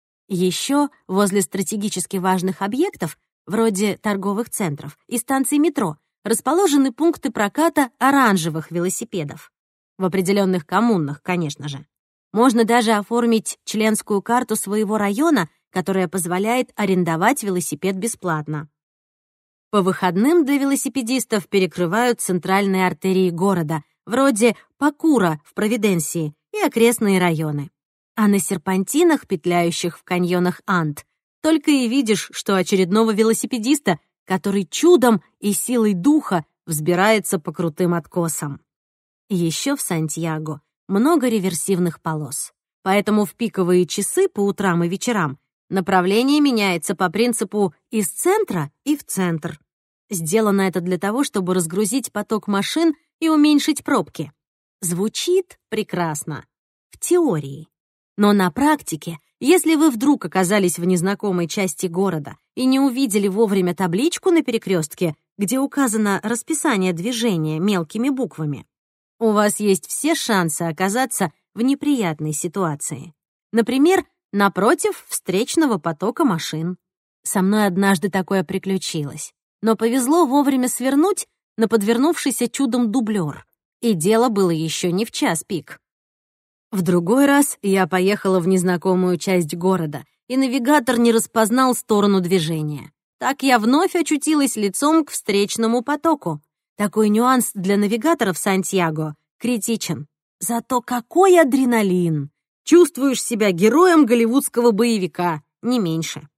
Еще возле стратегически важных объектов, вроде торговых центров и станций метро, расположены пункты проката оранжевых велосипедов. В определенных коммунах, конечно же. Можно даже оформить членскую карту своего района, которая позволяет арендовать велосипед бесплатно. По выходным для велосипедистов перекрывают центральные артерии города, вроде Пакура в Провиденции и окрестные районы. А на серпантинах, петляющих в каньонах Анд, только и видишь, что очередного велосипедиста, который чудом и силой духа взбирается по крутым откосам. Еще в Сантьяго много реверсивных полос, поэтому в пиковые часы по утрам и вечерам направление меняется по принципу из центра и в центр. Сделано это для того, чтобы разгрузить поток машин и уменьшить пробки. Звучит прекрасно. В теории. Но на практике, если вы вдруг оказались в незнакомой части города и не увидели вовремя табличку на перекрестке, где указано расписание движения мелкими буквами, у вас есть все шансы оказаться в неприятной ситуации. Например, напротив встречного потока машин. Со мной однажды такое приключилось. Но повезло вовремя свернуть на подвернувшийся чудом дублер. И дело было еще не в час пик. В другой раз я поехала в незнакомую часть города, и навигатор не распознал сторону движения. Так я вновь очутилась лицом к встречному потоку. Такой нюанс для навигатора в Сантьяго критичен. Зато какой адреналин! Чувствуешь себя героем голливудского боевика, не меньше.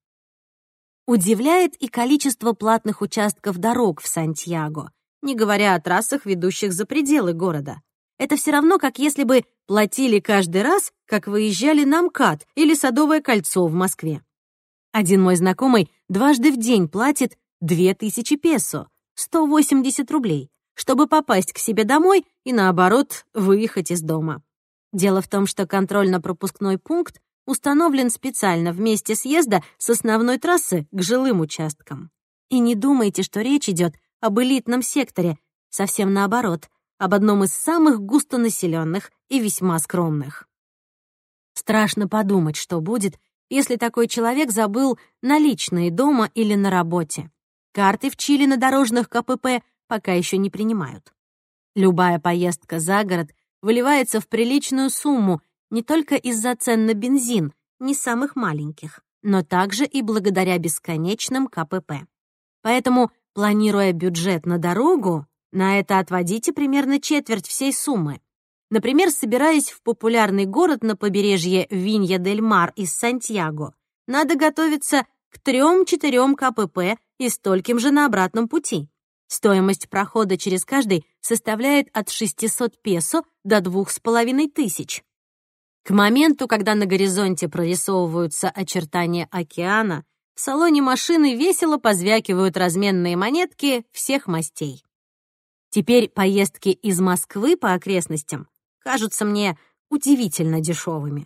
Удивляет и количество платных участков дорог в Сантьяго, не говоря о трассах, ведущих за пределы города. Это все равно, как если бы платили каждый раз, как выезжали на МКАД или Садовое кольцо в Москве. Один мой знакомый дважды в день платит две тысячи песо, сто восемьдесят рублей, чтобы попасть к себе домой и, наоборот, выехать из дома. Дело в том, что контрольно-пропускной пункт установлен специально в месте съезда с основной трассы к жилым участкам. И не думайте, что речь идет об элитном секторе, совсем наоборот, об одном из самых густонаселенных и весьма скромных. Страшно подумать, что будет, если такой человек забыл наличные дома или на работе. Карты в Чили на дорожных ка пэ пэ пока еще не принимают. Любая поездка за город выливается в приличную сумму не только из-за цен на бензин, не самых маленьких, но также и благодаря бесконечным ка пэ пэ. Поэтому, планируя бюджет на дорогу, на это отводите примерно четверть всей суммы. Например, собираясь в популярный город на побережье Винья-дель-Мар из Сантьяго, надо готовиться к трем-четырем ка пэ пэ и стольким же на обратном пути. Стоимость прохода через каждый составляет от шестисот песо до двух с половиной тысяч. К моменту, когда на горизонте прорисовываются очертания океана, в салоне машины весело позвякивают разменные монетки всех мастей. Теперь поездки из Москвы по окрестностям кажутся мне удивительно дешевыми.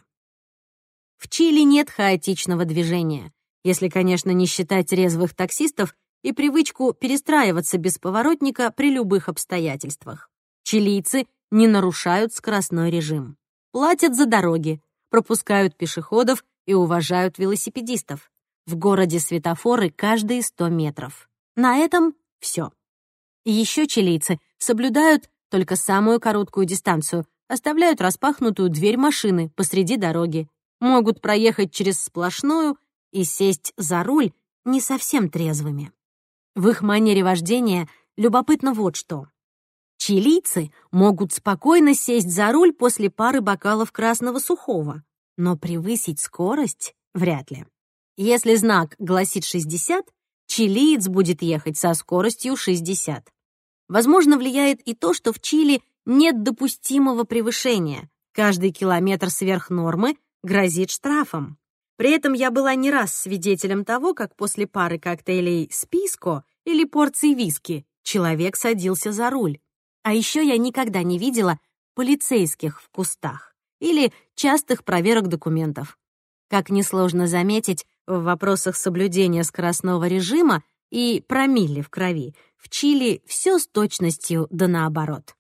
В Чили нет хаотичного движения, если, конечно, не считать резвых таксистов и привычку перестраиваться без поворотника при любых обстоятельствах. Чилийцы не нарушают скоростной режим, платят за дороги, пропускают пешеходов и уважают велосипедистов. В городе светофоры каждые сто метров. На этом все. Еще чилийцы соблюдают только самую короткую дистанцию, оставляют распахнутую дверь машины посреди дороги, могут проехать через сплошную и сесть за руль не совсем трезвыми. В их манере вождения любопытно вот что. Чилийцы могут спокойно сесть за руль после пары бокалов красного сухого, но превысить скорость вряд ли. Если знак гласит шестьдесят, чилиец будет ехать со скоростью шестьдесят. Возможно, влияет и то, что в Чили нет допустимого превышения. Каждый километр сверх нормы грозит штрафом. При этом я была не раз свидетелем того, как после пары коктейлей с писко или порции виски человек садился за руль. А еще я никогда не видела полицейских в кустах или частых проверок документов. Как несложно заметить, в вопросах соблюдения скоростного режима и промилле в крови в Чили все с точностью да наоборот.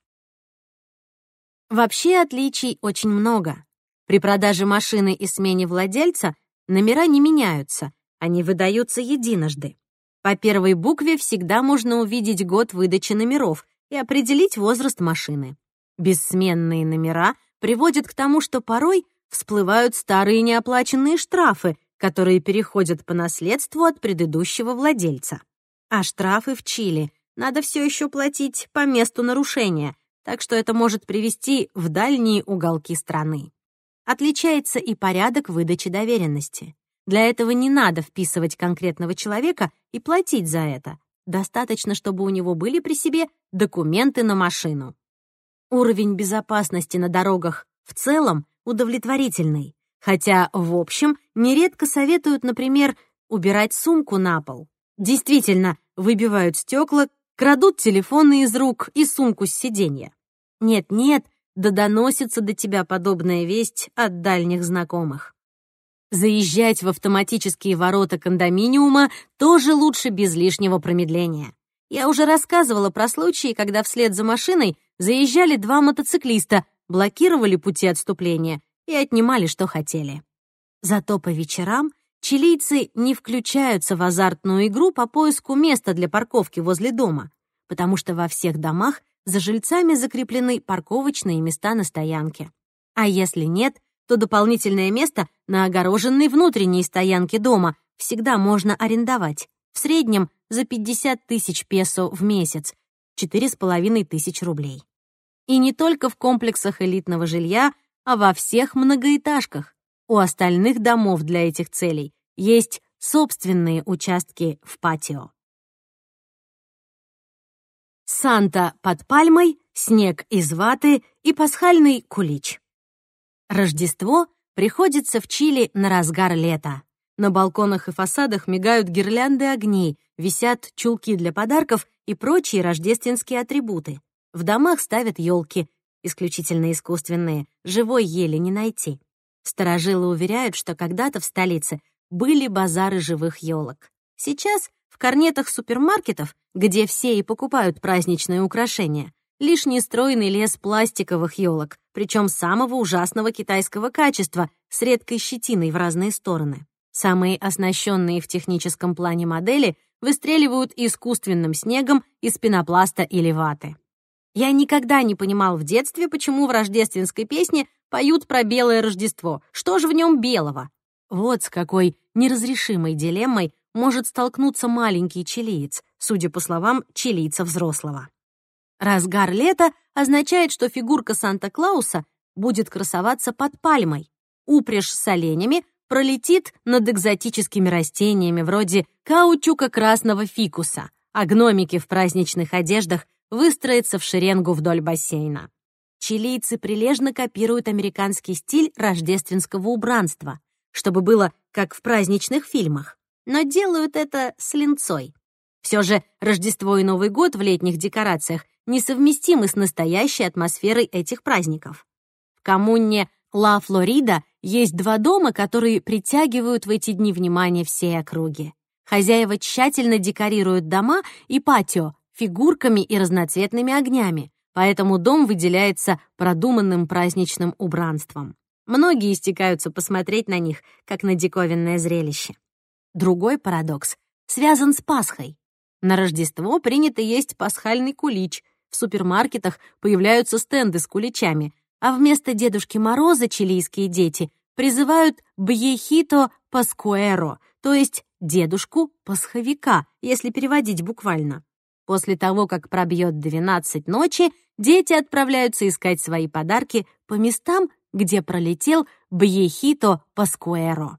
Вообще отличий очень много. При продаже машины и смене владельца номера не меняются, они выдаются единожды. По первой букве всегда можно увидеть год выдачи номеров и определить возраст машины. Бессменные номера приводят к тому, что порой всплывают старые неоплаченные штрафы, которые переходят по наследству от предыдущего владельца. А штрафы в Чили надо все еще платить по месту нарушения, так что это может привести в дальние уголки страны. Отличается и порядок выдачи доверенности. Для этого не надо вписывать конкретного человека и платить за это. Достаточно, чтобы у него были при себе документы на машину. Уровень безопасности на дорогах в целом удовлетворительный, хотя, в общем, нередко советуют, например, убирать сумку на пол. Действительно, выбивают стекла, крадут телефоны из рук и сумку с сиденья. Нет-нет, да доносится до тебя подобная весть от дальних знакомых. Заезжать в автоматические ворота кондоминиума тоже лучше без лишнего промедления. Я уже рассказывала про случаи, когда вслед за машиной заезжали два мотоциклиста, блокировали пути отступления и отнимали, что хотели. Зато по вечерам чилийцы не включаются в азартную игру по поиску места для парковки возле дома, потому что во всех домах за жильцами закреплены парковочные места на стоянке. А если нет, то дополнительное место на огороженной внутренней стоянке дома всегда можно арендовать, в среднем за пятьдесят тысяч песо в месяц, четыре с половиной тысяч рублей. И не только в комплексах элитного жилья, а во всех многоэтажках. У остальных домов для этих целей есть собственные участки в патио. Санта под пальмой, снег из ваты и пасхальный кулич. Рождество приходится в Чили на разгар лета. На балконах и фасадах мигают гирлянды огней, висят чулки для подарков и прочие рождественские атрибуты. В домах ставят елки, исключительно искусственные, живой ели не найти. Старожилы уверяют, что когда-то в столице были базары живых елок. Сейчас в корнетах супермаркетов, где все и покупают праздничные украшения, лишь нестройный лес пластиковых елок, причем самого ужасного китайского качества, с редкой щетиной в разные стороны. Самые оснащенные в техническом плане модели выстреливают искусственным снегом из пенопласта или ваты. Я никогда не понимал в детстве, почему в рождественской песне поют про белое Рождество. Что же в нем белого? Вот с какой неразрешимой дилеммой может столкнуться маленький чилиец, судя по словам чилийца взрослого. Разгар лета означает, что фигурка Санта-Клауса будет красоваться под пальмой. Упряжь с оленями пролетит над экзотическими растениями вроде каучука красного фикуса, а гномики в праздничных одеждах выстроятся в шеренгу вдоль бассейна. Чилийцы прилежно копируют американский стиль рождественского убранства, чтобы было как в праздничных фильмах, но делают это с линцой. Все же Рождество и Новый год в летних декорациях несовместимы с настоящей атмосферой этих праздников. В коммуне Ла Флорида есть два дома, которые притягивают в эти дни внимание всей округи. Хозяева тщательно декорируют дома и патио фигурками и разноцветными огнями, поэтому дом выделяется продуманным праздничным убранством. Многие стекаются посмотреть на них, как на диковинное зрелище. Другой парадокс связан с Пасхой. На Рождество принято есть пасхальный кулич, в супермаркетах появляются стенды с куличами, а вместо Дедушки Мороза чилийские дети призывают «бьехито паскуэро», то есть «дедушку-пасховика», если переводить буквально. После того, как пробьет двенадцать ночи, дети отправляются искать свои подарки по местам, где пролетел «бьехито паскуэро».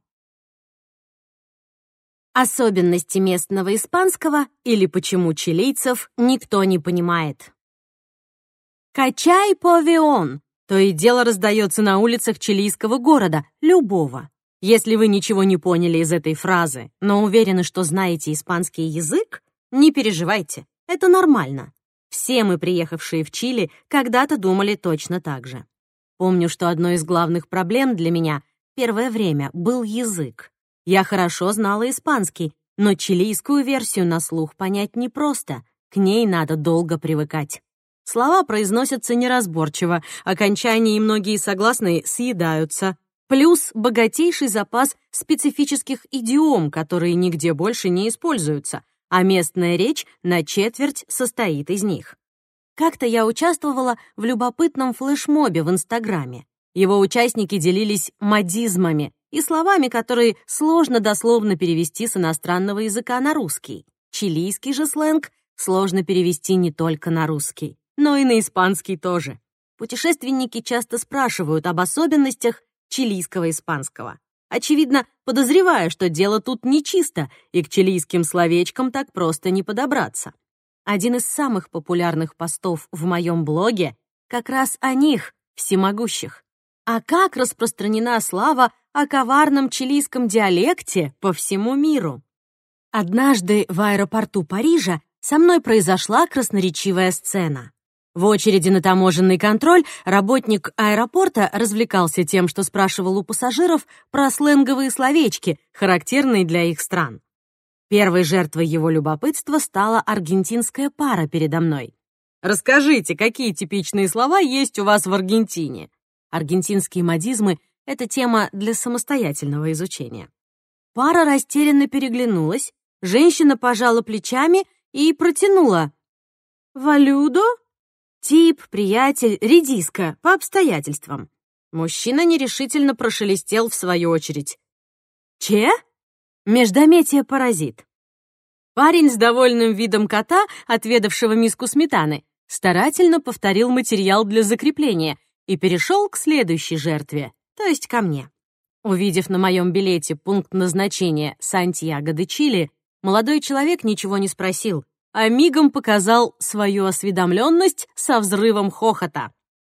Особенности местного испанского или почему чилийцев никто не понимает. «Качай повион» то и дело раздается на улицах чилийского города, любого. Если вы ничего не поняли из этой фразы, но уверены, что знаете испанский язык, не переживайте, это нормально. Все мы, приехавшие в Чили, когда-то думали точно так же. Помню, что одной из главных проблем для меня первое время был язык. Я хорошо знала испанский, но чилийскую версию на слух понять непросто, к ней надо долго привыкать. Слова произносятся неразборчиво, окончания и многие согласные съедаются. Плюс богатейший запас специфических идиом, которые нигде больше не используются, а местная речь на четверть состоит из них. Как-то я участвовала в любопытном флешмобе в Инстаграме. Его участники делились модизмами и словами, которые сложно дословно перевести с иностранного языка на русский. Чилийский же сленг сложно перевести не только на русский, но и на испанский тоже. Путешественники часто спрашивают об особенностях чилийского испанского, очевидно, подозревая, что дело тут нечисто, и к чилийским словечкам так просто не подобраться. Один из самых популярных постов в моем блоге как раз о них, всемогущих. А как распространена слава о коварном чилийском диалекте по всему миру? Однажды в аэропорту Парижа со мной произошла красноречивая сцена. В очереди на таможенный контроль работник аэропорта развлекался тем, что спрашивал у пассажиров про сленговые словечки, характерные для их стран. Первой жертвой его любопытства стала аргентинская пара передо мной. «Расскажите, какие типичные слова есть у вас в Аргентине?» Аргентинские модизмы — это тема для самостоятельного изучения. Пара растерянно переглянулась, женщина пожала плечами и протянула. «Валюдо?» Тип, приятель, редиска, по обстоятельствам. Мужчина нерешительно прошелестел в свою очередь. «Че?» Междометие паразит. Парень с довольным видом кота, отведавшего миску сметаны, старательно повторил материал для закрепления и перешел к следующей жертве, то есть ко мне. Увидев на моем билете пункт назначения Сантьяго-де-Чили, молодой человек ничего не спросил, а мигом показал свою осведомленность со взрывом хохота.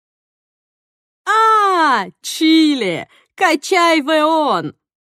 «А, Чили! Качай веон!»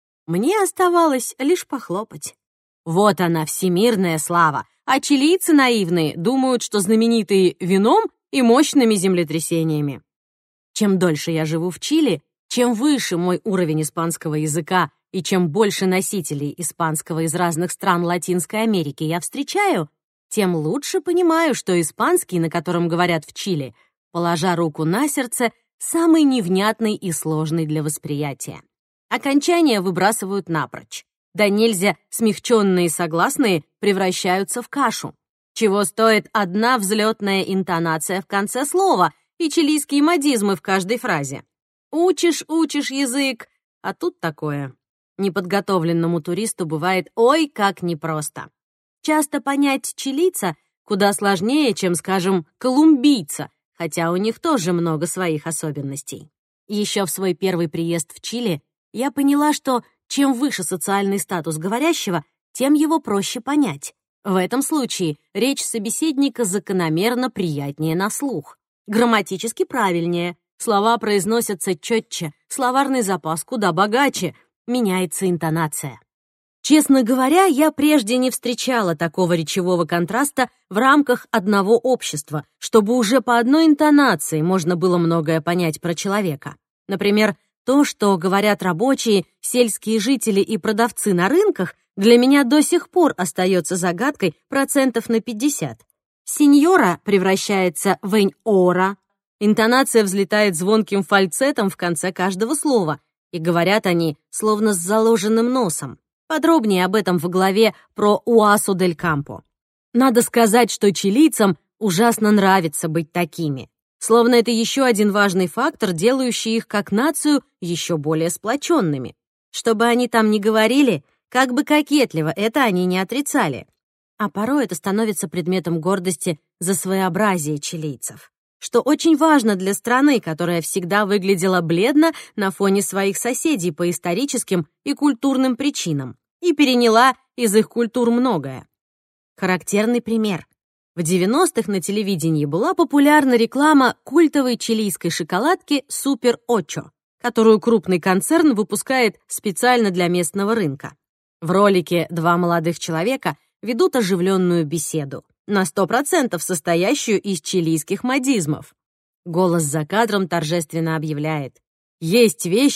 Мне оставалось лишь похлопать. Вот она, всемирная слава, а чилийцы наивные думают, что знаменитые вином и мощными землетрясениями. Чем дольше я живу в Чили, чем выше мой уровень испанского языка и чем больше носителей испанского из разных стран Латинской Америки я встречаю, тем лучше понимаю, что испанский, на котором говорят в Чили, положа руку на сердце, самый невнятный и сложный для восприятия. Окончания выбрасывают напрочь. Да нельзя смягченные согласные превращаются в кашу. Чего стоит одна взлетная интонация в конце слова и чилийские модизмы в каждой фразе. Учишь, учишь язык, а тут такое. Неподготовленному туристу бывает ой как непросто. Часто понять чилийца куда сложнее, чем, скажем, колумбийца, хотя у них тоже много своих особенностей. Еще в свой первый приезд в Чили я поняла, что чем выше социальный статус говорящего, тем его проще понять. В этом случае речь собеседника закономерно приятнее на слух. Грамматически правильнее, слова произносятся четче, словарный запас куда богаче, меняется интонация. Честно говоря, я прежде не встречала такого речевого контраста в рамках одного общества, чтобы уже по одной интонации можно было многое понять про человека. Например, то, что говорят рабочие, сельские жители и продавцы на рынках, для меня до сих пор остается загадкой процентов на пятьдесят. «Синьора» превращается в «эньора», интонация взлетает звонким фальцетом в конце каждого слова, и говорят они словно с заложенным носом. Подробнее об этом в главе про Уасу дель Кампо. Надо сказать, что чилийцам ужасно нравится быть такими. Словно это еще один важный фактор, делающий их как нацию еще более сплоченными. Что бы они там ни говорили, как бы кокетливо это они не отрицали. А порой это становится предметом гордости за своеобразие чилийцев. Что очень важно для страны, которая всегда выглядела бледно на фоне своих соседей по историческим и культурным причинам и переняла из их культур многое. Характерный пример. В девяностых на телевидении была популярна реклама культовой чилийской шоколадки «Супер Очо», которую крупный концерн выпускает специально для местного рынка. В ролике два молодых человека ведут оживленную беседу, на сто процентов состоящую из чилийских модизмов. Голос за кадром торжественно объявляет: «Есть вещи,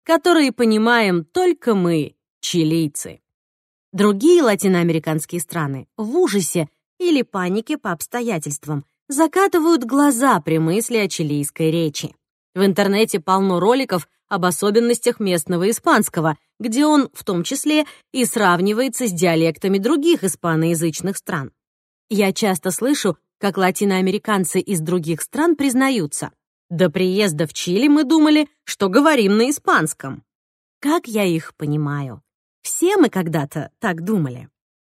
которые понимаем только мы, чилийцы. Другие латиноамериканские страны в ужасе или панике по обстоятельствам закатывают глаза при мысли о чилийской речи. В интернете полно роликов об особенностях местного испанского, где он, в том числе, и сравнивается с диалектами других испаноязычных стран. Я часто слышу, как латиноамериканцы из других стран признаются: «До приезда в Чили мы думали, что говорим на испанском». Как я их понимаю. Все мы когда-то так думали.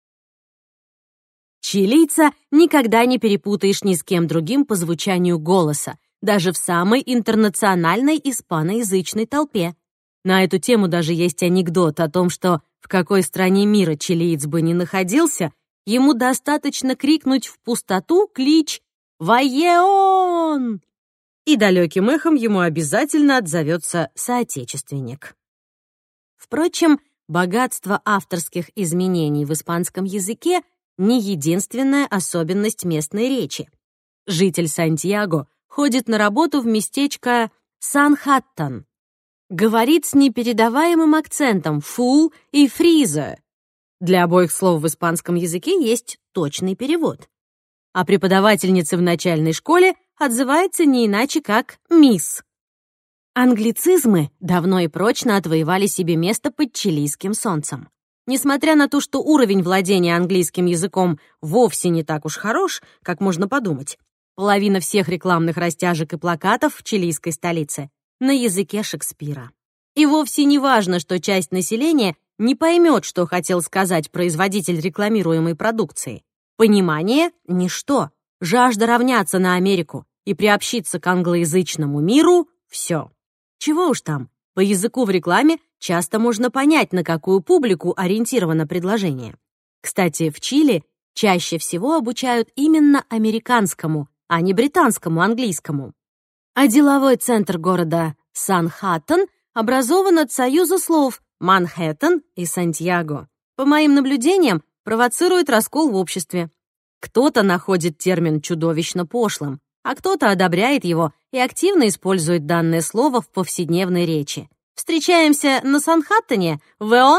Чилийца никогда не перепутаешь ни с кем другим по звучанию голоса, даже в самой интернациональной испаноязычной толпе. На эту тему даже есть анекдот о том, что в какой стране мира чилиец бы ни находился, ему достаточно крикнуть в пустоту клич «Вайеон!», и далеким эхом ему обязательно отзовется соотечественник. Впрочем, богатство авторских изменений в испанском языке не единственная особенность местной речи. Житель Сантьяго ходит на работу в местечко Сан-Хаттан. Говорит с непередаваемым акцентом «фул» и «фриза». Для обоих слов в испанском языке есть точный перевод. А преподавательница в начальной школе отзывается не иначе, как «мисс». Англицизмы давно и прочно отвоевали себе место под чилийским солнцем. Несмотря на то, что уровень владения английским языком вовсе не так уж хорош, как можно подумать, половина всех рекламных растяжек и плакатов в чилийской столице на языке Шекспира. И вовсе не важно, что часть населения не поймет, что хотел сказать производитель рекламируемой продукции. Понимание — ничто. Жажда равняться на Америку и приобщиться к англоязычному миру — все. Чего уж там, по языку в рекламе часто можно понять, на какую публику ориентировано предложение. Кстати, в Чили чаще всего обучают именно американскому, а не британскому английскому. А деловой центр города Сан-Хаттан образован от союза слов Манхэттен и Сантьяго. По моим наблюдениям, провоцирует раскол в обществе. Кто-то находит термин чудовищно пошлым, а кто-то одобряет его и активно использует данное слово в повседневной речи. Встречаемся на Сан-Хаттене, веон?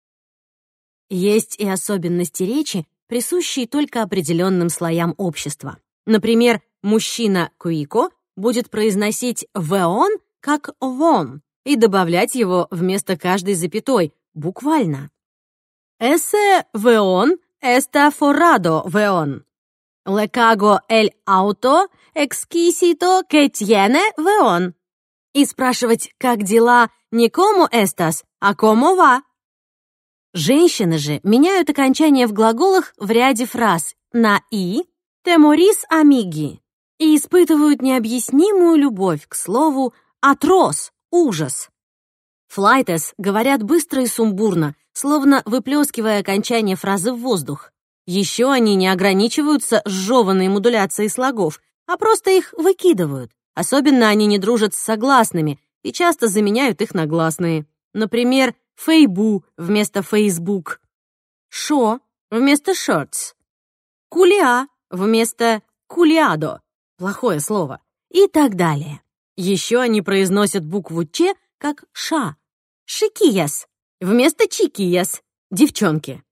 Есть и особенности речи, присущие только определенным слоям общества. Например, мужчина Куико будет произносить «веон» как «вон» и добавлять его вместо каждой запятой, буквально. «Эсе веон эста форрадо веон». «Le cago el auto exquisito que tiene veon». И спрашивать «как дела» не «como estas», а «como va». Женщины же меняют окончания в глаголах в ряде фраз на «и», «te moris amigi» и испытывают необъяснимую любовь к слову «atroz» — «ужас». Флайтес говорят быстро и сумбурно, словно выплескивая окончание фразы в воздух. Еще они не ограничиваются сжеванной модуляцией слогов, а просто их выкидывают. Особенно они не дружат с согласными и часто заменяют их на гласные. Например, «фейбу» вместо «фейсбук», «шо» вместо «шортс», «кулиа» вместо «кулиадо» — плохое слово, и так далее. Еще они произносят букву «ч» как «ша», «шикияс» вместо «чикияс» — девчонки.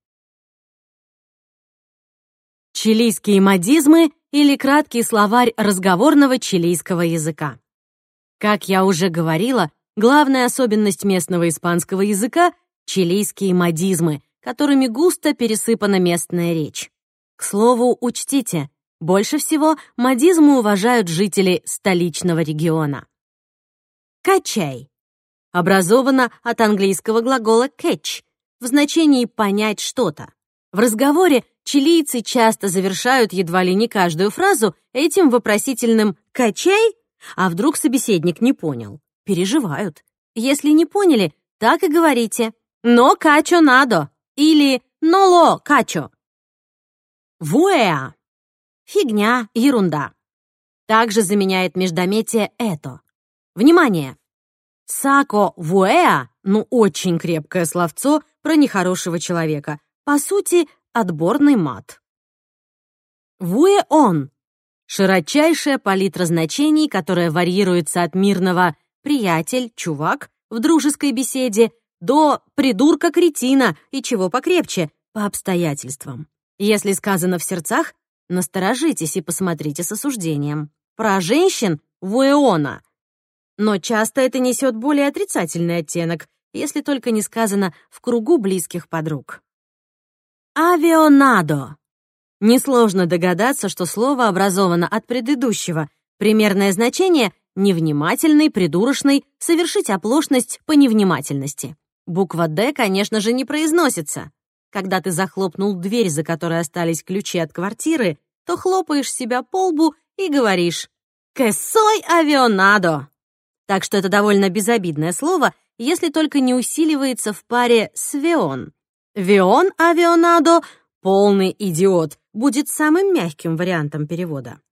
Чилийские модизмы или краткий словарь разговорного чилийского языка. Как я уже говорила, главная особенность местного испанского языка — чилийские модизмы, которыми густо пересыпана местная речь. К слову, учтите, больше всего модизмы уважают жители столичного региона. Качай. Образовано от английского глагола catch в значении «понять что-то». В разговоре чилийцы часто завершают едва ли не каждую фразу этим вопросительным «качай?», а вдруг собеседник не понял. Переживают. Если не поняли, так и говорите «но качо надо» или «но ло качо». Вуэа. Фигня, ерунда. Также заменяет междометие «это». Внимание! Сако вуэа, ну очень крепкое словцо про нехорошего человека. По сути, отборный мат. Вуэ-он — широчайшая палитра значений, которая варьируется от мирного «приятель», «чувак» в дружеской беседе, до придурка-кретина и чего покрепче, по обстоятельствам. Если сказано в сердцах, насторожитесь и посмотрите с осуждением. Про женщин — вуэона. Но часто это несет более отрицательный оттенок, если только не сказано в кругу близких подруг. Авионадо. Несложно догадаться, что слово образовано от предыдущего. Примерное значение — невнимательный, придурочный, совершить оплошность по невнимательности. Буква «Д», конечно же, не произносится. Когда ты захлопнул дверь, за которой остались ключи от квартиры, то хлопаешь себя по лбу и говоришь «Que soy avionado». Так что это довольно безобидное слово, если только не усиливается в паре с «веон». «Веон авионадо» — полный идиот, будет самым мягким вариантом перевода.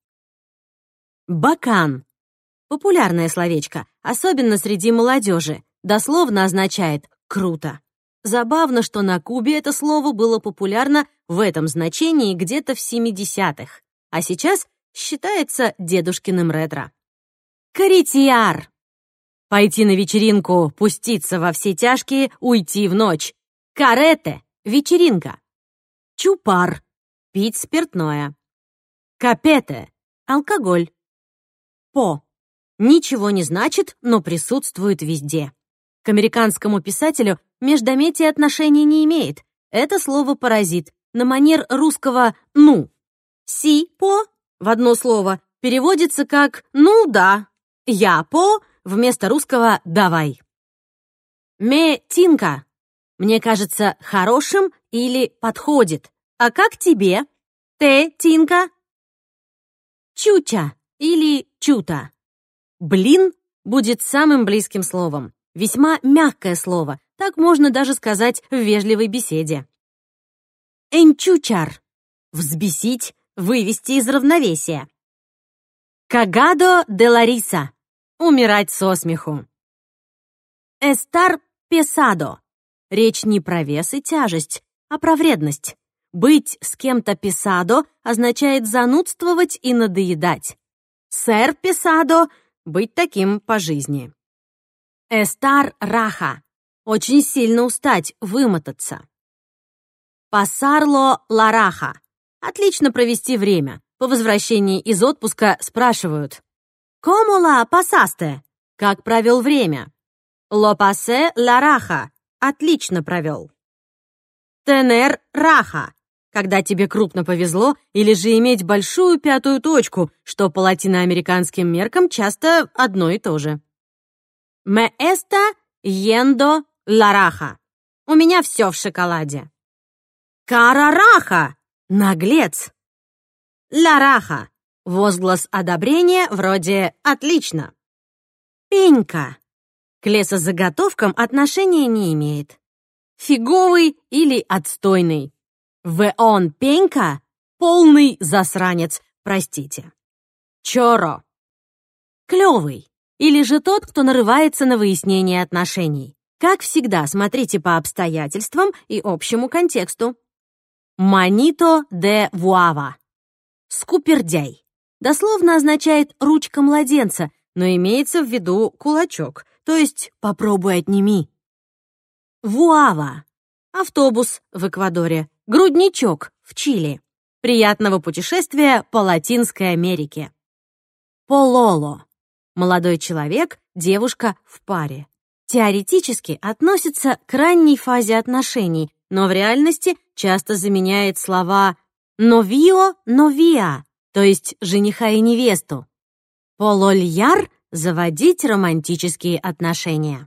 Бакан. Популярное словечко, особенно среди молодежи. Дословно означает «круто». Забавно, что на Кубе это слово было популярно в этом значении где-то в семидесятых, а сейчас считается дедушкиным ретро. Каретьяр. Пойти на вечеринку, пуститься во все тяжкие, уйти в ночь. Карете — вечеринка. Чупар — пить спиртное. Капете — алкоголь. По — ничего не значит, но присутствует везде. К американскому писателю междометие отношения не имеет. Это слово паразит, на манер русского «ну». «Си-по» в одно слово переводится как «ну да». «Я-по» вместо русского «давай». Ме-тинка. Мне кажется, хорошим или подходит. А как тебе? Те-тинка. Чуча или чута. Блин будет самым близким словом. Весьма мягкое слово, так можно даже сказать в вежливой беседе. Энчучар. Взбесить, вывести из равновесия. Кагадо де ла риса. Умирать со смеху. Эстар песадо. Речь не про вес и тяжесть, а про вредность. Быть с кем-то песадо означает занудствовать и надоедать. Сэр песадо — быть таким по жизни. Эстар раха. Очень сильно устать, вымотаться. Пасарло лараха. Отлично провести время. По возвращении из отпуска спрашивают. «Cómo la pasaste?» Как провел время? «Lo pasé la raja». Отлично провел. Tener раха. Когда тебе крупно повезло, или же иметь большую пятую точку, что по латиноамериканским меркам часто одно и то же. Me está yendo la raja. У меня все в шоколаде. Карараха. Наглец. La raja. Возглас одобрения вроде «отлично». Пенька. К лесозаготовкам отношения не имеет. Фиговый или отстойный. Веон пенька — полный засранец, простите. Чоро. Клёвый. Или же тот, кто нарывается на выяснение отношений. Как всегда, смотрите по обстоятельствам и общему контексту. Манито де вуава. Скупердяй. Дословно означает «ручка младенца», но имеется в виду кулачок, то есть «попробуй отними». Вуава. Автобус в Эквадоре. Грудничок в Чили. Приятного путешествия по Латинской Америке. Пололо. Молодой человек, девушка в паре. Теоретически относится к ранней фазе отношений, но в реальности часто заменяет слова «новио», «новиа», то есть жениха и невесту. Полольяр — заводить романтические отношения.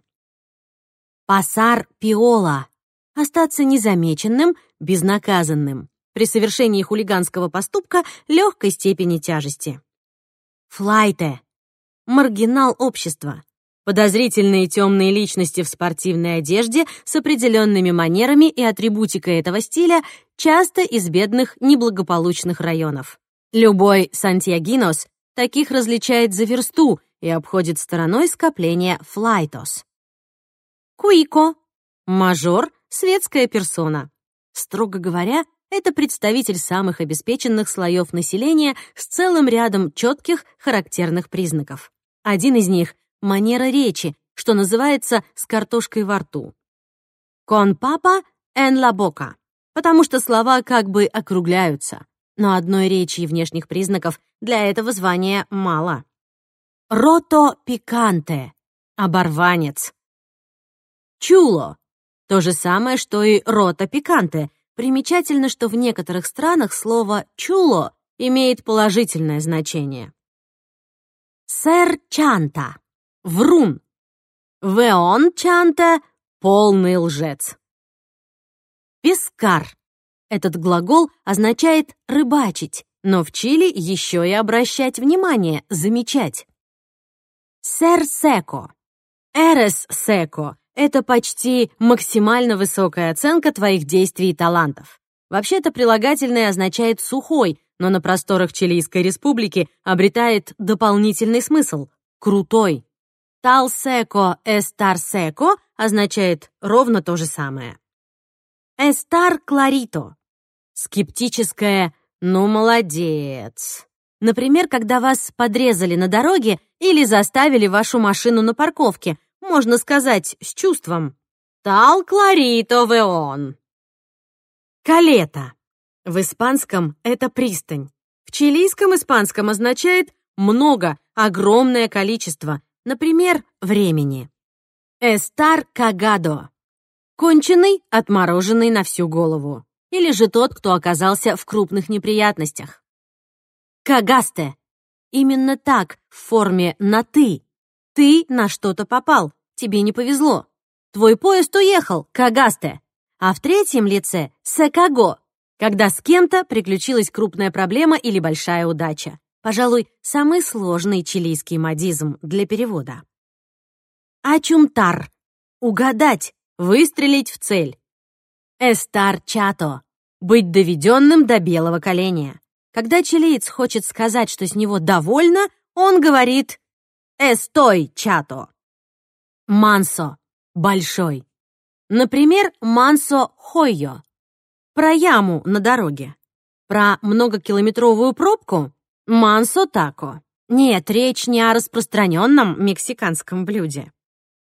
Пасар пиола — остаться незамеченным, безнаказанным. При совершении хулиганского поступка легкой степени тяжести. Флайте — маргинал общества. Подозрительные темные личности в спортивной одежде с определенными манерами и атрибутикой этого стиля часто из бедных, неблагополучных районов. Любой сантьягинос таких различает за версту и обходит стороной скопление флайтос. Куико — мажор, светская персона. Строго говоря, это представитель самых обеспеченных слоев населения с целым рядом четких характерных признаков. Один из них — манера речи, что называется с картошкой во рту. Con papa en la boca, потому что слова как бы округляются, но одной речи и внешних признаков для этого звания мало. Рото пиканте — оборванец. Чуло — то же самое, что и рото пиканте. Примечательно, что в некоторых странах слово чуло имеет положительное значение. Сэр чанта — врун. Веон чанта — полный лжец. Пескар — этот глагол означает рыбачить, но в Чили еще и обращать внимание, замечать. Сэр секо. Эрес секо — это почти максимально высокая оценка твоих действий и талантов. Вообще-то прилагательное означает «сухой», но на просторах Чилийской республики обретает дополнительный смысл — «крутой». Tal seco estar seco означает ровно то же самое. Estar clarito. Скептическое «ну, молодец». Например, когда вас подрезали на дороге или заставили вашу машину на парковке, можно сказать с чувством «Tal clarito veon». Калета. В испанском это пристань. В чилийском испанском означает много, огромное количество, например, времени. Estar cagado. Конченый, отмороженный на всю голову. Или же тот, кто оказался в крупных неприятностях. Кагасте. Именно так, в форме на «ты». Ты на что-то попал, тебе не повезло. Твой поезд уехал, кагасте. А в третьем лице — секаго, когда с кем-то приключилась крупная проблема или большая удача. Пожалуй, самый сложный чилийский модизм для перевода. Ачунтар. Угадать, выстрелить в цель. Эстар чато. Быть доведенным до белого коленя. Когда чилиец хочет сказать, что с него довольно, он говорит «эстой чато». Мансо. Большой. Например, мансо хойо. Про яму на дороге. Про многокилометровую пробку — мансо тако. Нет, речь не о распространенном мексиканском блюде.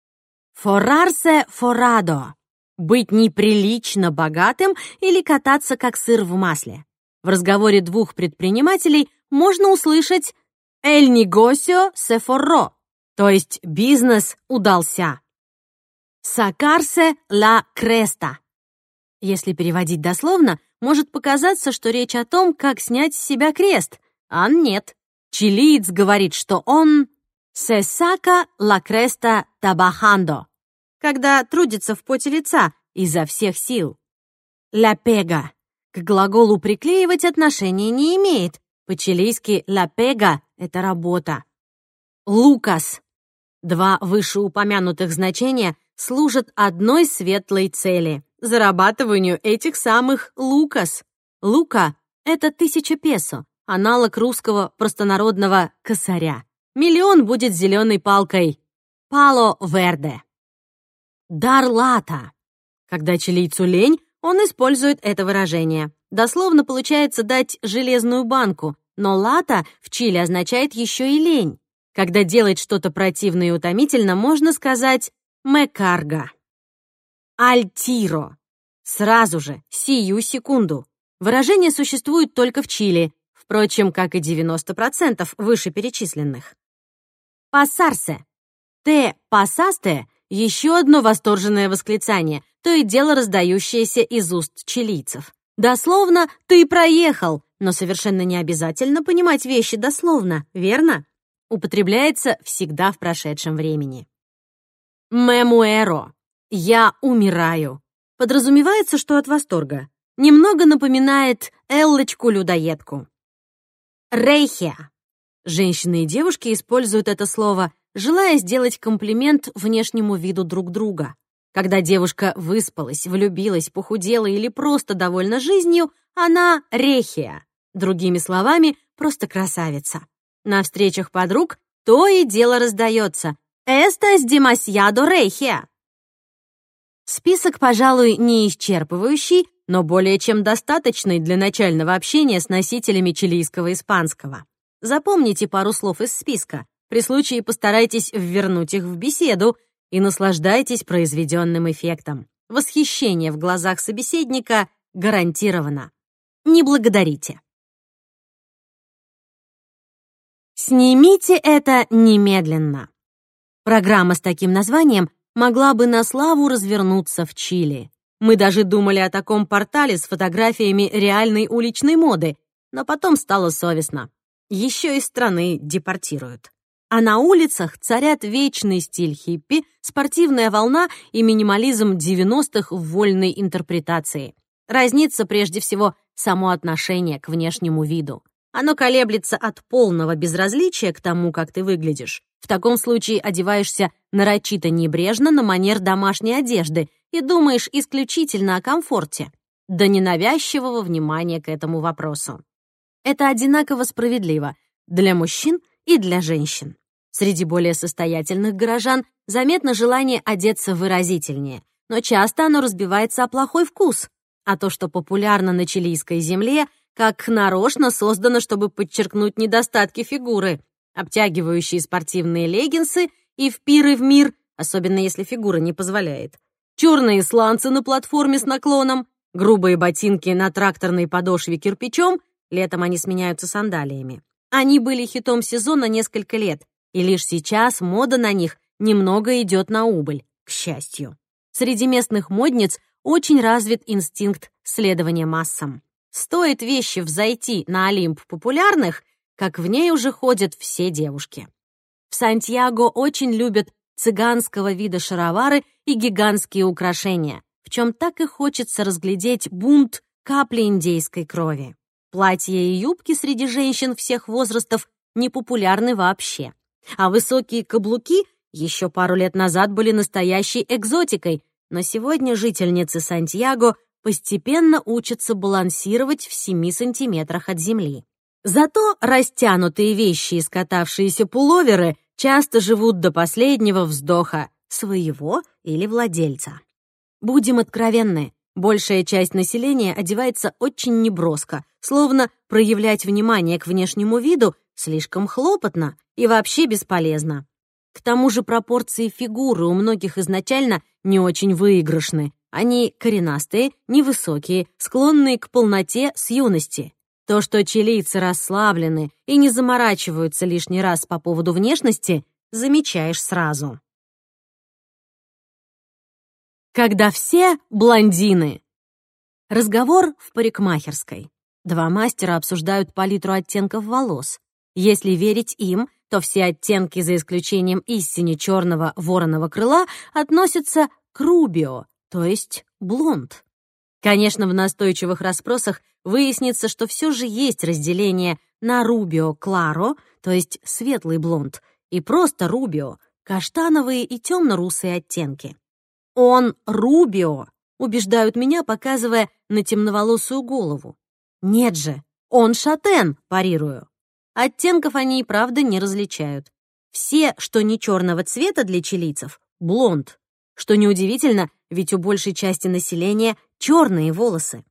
Форарсе форадо. Быть неприлично богатым или кататься как сыр в масле. В разговоре двух предпринимателей можно услышать «El negocio se forró», то есть бизнес удался. Sacarse la cresta. Если переводить дословно, может показаться, что речь о том, как снять с себя крест, а нет. Чилиец говорит, что он «se saca la cresta trabajando», когда трудится в поте лица изо всех сил. «La pega» к глаголу «приклеивать» отношения не имеет. По-чилийски «la pega» — это работа. «Лукас». Два вышеупомянутых значения служат одной светлой цели — зарабатыванию этих самых лукас. Лука — это тысяча песо, аналог русского простонародного косаря. Миллион будет зеленой палкой. Пало верде. Дар лата. Когда чилийцу лень, он использует это выражение. Дословно получается дать железную банку, но лата в Чили означает еще и лень. Когда делать что-то противно и утомительно, можно сказать «ме карга». Альтиро. Сразу же, сию секунду. Выражение существует только в Чили, впрочем, как и девяносто процентов вышеперечисленных. Пасарсе. Те пасасте — еще одно восторженное восклицание, то и дело раздающееся из уст чилийцев. Дословно «ты проехал», но совершенно не обязательно понимать вещи дословно, верно? Употребляется всегда в прошедшем времени. «Me muero» — «я умираю». Подразумевается, что от восторга. Немного напоминает Эллочку-людоедку. «Рейхия». Женщины и девушки используют это слово, желая сделать комплимент внешнему виду друг друга. Когда девушка выспалась, влюбилась, похудела или просто довольна жизнью, она рехия. Другими словами, просто красавица. На встречах подруг то и дело раздается «Estas demasiado regia». Список, пожалуй, не исчерпывающий, но более чем достаточный для начального общения с носителями чилийского испанского. Запомните пару слов из списка. При случае постарайтесь ввернуть их в беседу. и наслаждайтесь произведенным эффектом. Восхищение в глазах собеседника гарантировано. Не благодарите. Снимите это немедленно. Программа с таким названием могла бы на славу развернуться в Чили. Мы даже думали о таком портале с фотографиями реальной уличной моды, но потом стало совестно. Еще из страны депортируют. А на улицах царят вечный стиль хиппи, спортивная волна и минимализм девяностых в вольной интерпретации. Разнится прежде всего само отношение к внешнему виду. Оно колеблется от полного безразличия к тому, как ты выглядишь. В таком случае одеваешься нарочито небрежно на манер домашней одежды и думаешь исключительно о комфорте, до ненавязчивого внимания к этому вопросу. Это одинаково справедливо для мужчин и для женщин. Среди более состоятельных горожан заметно желание одеться выразительнее, но часто оно разбивается о плохой вкус, а то, что популярно на чилийской земле, как нарочно создано, чтобы подчеркнуть недостатки фигуры. Обтягивающие спортивные леггинсы и впиры в мир, особенно если фигура не позволяет. Черные сланцы на платформе с наклоном, грубые ботинки на тракторной подошве кирпичом, летом они сменяются сандалиями. Они были хитом сезона несколько лет, и лишь сейчас мода на них немного идет на убыль, к счастью. Среди местных модниц очень развит инстинкт следования массам. Стоит вещи взойти на Олимп популярных, как в ней уже ходят все девушки. В Сантьяго очень любят цыганского вида шаровары и гигантские украшения, в чем так и хочется разглядеть бунт капли индейской крови. Платья и юбки среди женщин всех возрастов не популярны вообще. А высокие каблуки еще пару лет назад были настоящей экзотикой, но сегодня жительницы Сантьяго постепенно учатся балансировать в семи сантиметрах от земли. Зато растянутые вещи и скатавшиеся пуловеры часто живут до последнего вздоха своего или владельца. Будем откровенны, большая часть населения одевается очень неброско, словно проявлять внимание к внешнему виду слишком хлопотно и вообще бесполезно. К тому же пропорции фигуры у многих изначально не очень выигрышны. Они коренастые, невысокие, склонные к полноте с юности. То, что чилийцы расслаблены и не заморачиваются лишний раз по поводу внешности, замечаешь сразу. Когда все блондины. Разговор в парикмахерской. Два мастера обсуждают палитру оттенков волос. Если верить им, то все оттенки, за исключением истине черного вороного крыла, относятся к рубио, то есть блонд. Конечно, в настойчивых расспросах выяснится, что все же есть разделение на рубио кларо, то есть светлый блонд, и просто рубио, каштановые и темно-русые оттенки. Он рубио, убеждают меня, показывая на темноволосую голову. Нет же, он шатен, парирую. Оттенков они и правда не различают. Все, что не черного цвета для чилийцев, блонд. Что неудивительно, ведь у большей части населения черные волосы.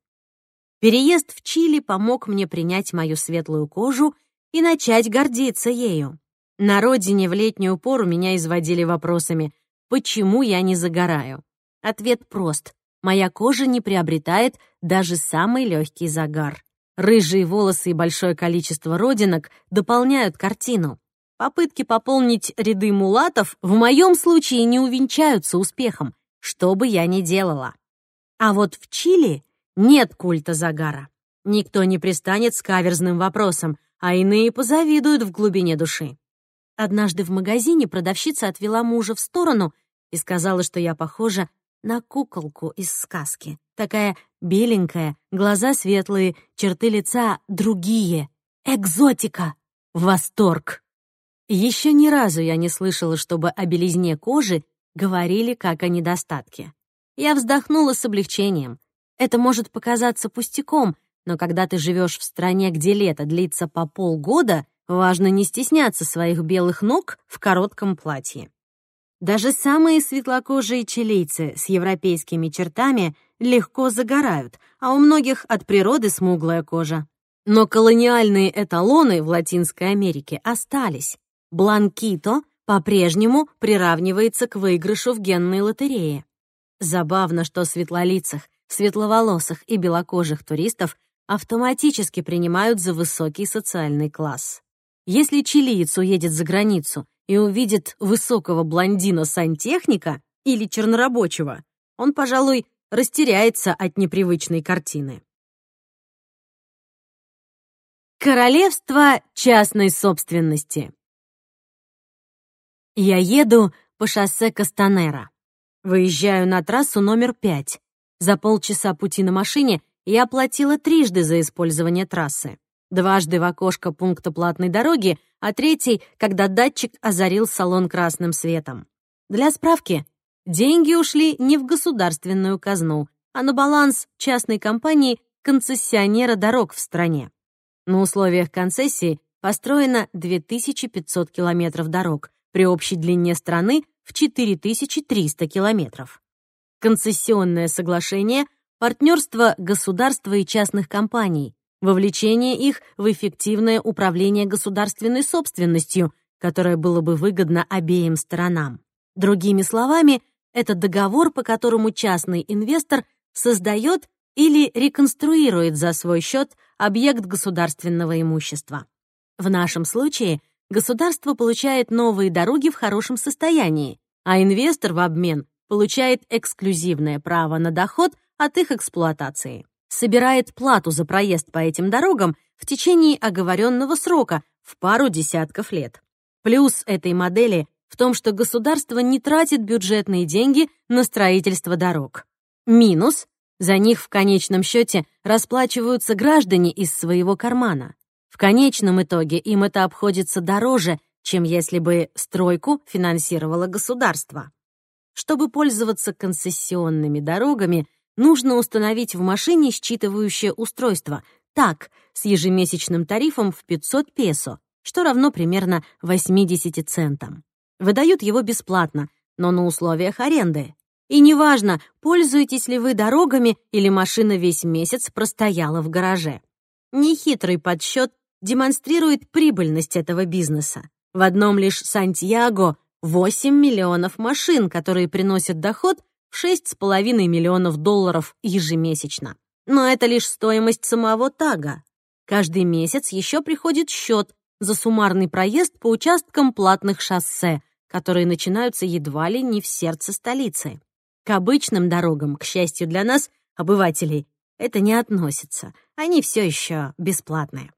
Переезд в Чили помог мне принять мою светлую кожу и начать гордиться ею. На родине в летнюю пору меня изводили вопросами, почему я не загораю. Ответ прост. Моя кожа не приобретает даже самый легкий загар. Рыжие волосы и большое количество родинок дополняют картину. Попытки пополнить ряды мулатов в моем случае не увенчаются успехом, что бы я ни делала. А вот в Чили нет культа загара. Никто не пристанет с каверзным вопросом, а иные позавидуют в глубине души. Однажды в магазине продавщица отвела мужа в сторону и сказала, что я похожа на куколку из сказки. Такая беленькая, глаза светлые, черты лица другие. Экзотика! Восторг! Еще ни разу я не слышала, чтобы о белизне кожи говорили как о недостатке. Я вздохнула с облегчением. Это может показаться пустяком, но когда ты живешь в стране, где лето длится по полгода, важно не стесняться своих белых ног в коротком платье. Даже самые светлокожие чилийцы с европейскими чертами легко загорают, а у многих от природы смуглая кожа. Но колониальные эталоны в Латинской Америке остались. Бланкито, по-прежнему приравнивается к выигрышу в генной лотерее. Забавно, что светлолицых, светловолосых и белокожих туристов автоматически принимают за высокий социальный класс. Если чилиец уедет за границу и увидит высокого блондина-сантехника или чернорабочего, он, пожалуй, растеряется от непривычной картины. Королевство частной собственности. Я еду по шоссе Кастанера. Выезжаю на трассу номер пять. За полчаса пути на машине я оплатила трижды за использование трассы. Дважды в окошко пункта платной дороги, а третий, когда датчик озарил салон красным светом. Для справки, деньги ушли не в государственную казну, а на баланс частной компании концессионера дорог в стране. На условиях концессии построено две тысячи пятьсот километров дорог при общей длине страны в четыре тысячи триста километров. Концессионное соглашение — партнерство государства и частных компаний, вовлечение их в эффективное управление государственной собственностью, которое было бы выгодно обеим сторонам. Другими словами, это договор, по которому частный инвестор создает или реконструирует за свой счет объект государственного имущества. В нашем случае государство получает новые дороги в хорошем состоянии, а инвестор в обмен получает эксклюзивное право на доход от их эксплуатации, собирает плату за проезд по этим дорогам в течение оговоренного срока в пару десятков лет. Плюс этой модели в том, что государство не тратит бюджетные деньги на строительство дорог. Минус — за них в конечном счете расплачиваются граждане из своего кармана. В конечном итоге им это обходится дороже, чем если бы стройку финансировало государство. Чтобы пользоваться концессионными дорогами, нужно установить в машине считывающее устройство, так, с ежемесячным тарифом в пятьсот песо, что равно примерно восьмидесяти центам. Выдают его бесплатно, но на условиях аренды. И неважно, пользуетесь ли вы дорогами или машина весь месяц простояла в гараже. Нехитрый подсчет демонстрирует прибыльность этого бизнеса. В одном лишь Сантьяго восемь миллионов машин, которые приносят доход в шесть с половиной миллионов долларов ежемесячно. Но это лишь стоимость самого тага. Каждый месяц еще приходит счет за суммарный проезд по участкам платных шоссе, которые начинаются едва ли не в сердце столицы. К обычным дорогам, к счастью для нас, обывателей, это не относится. Они все еще бесплатные.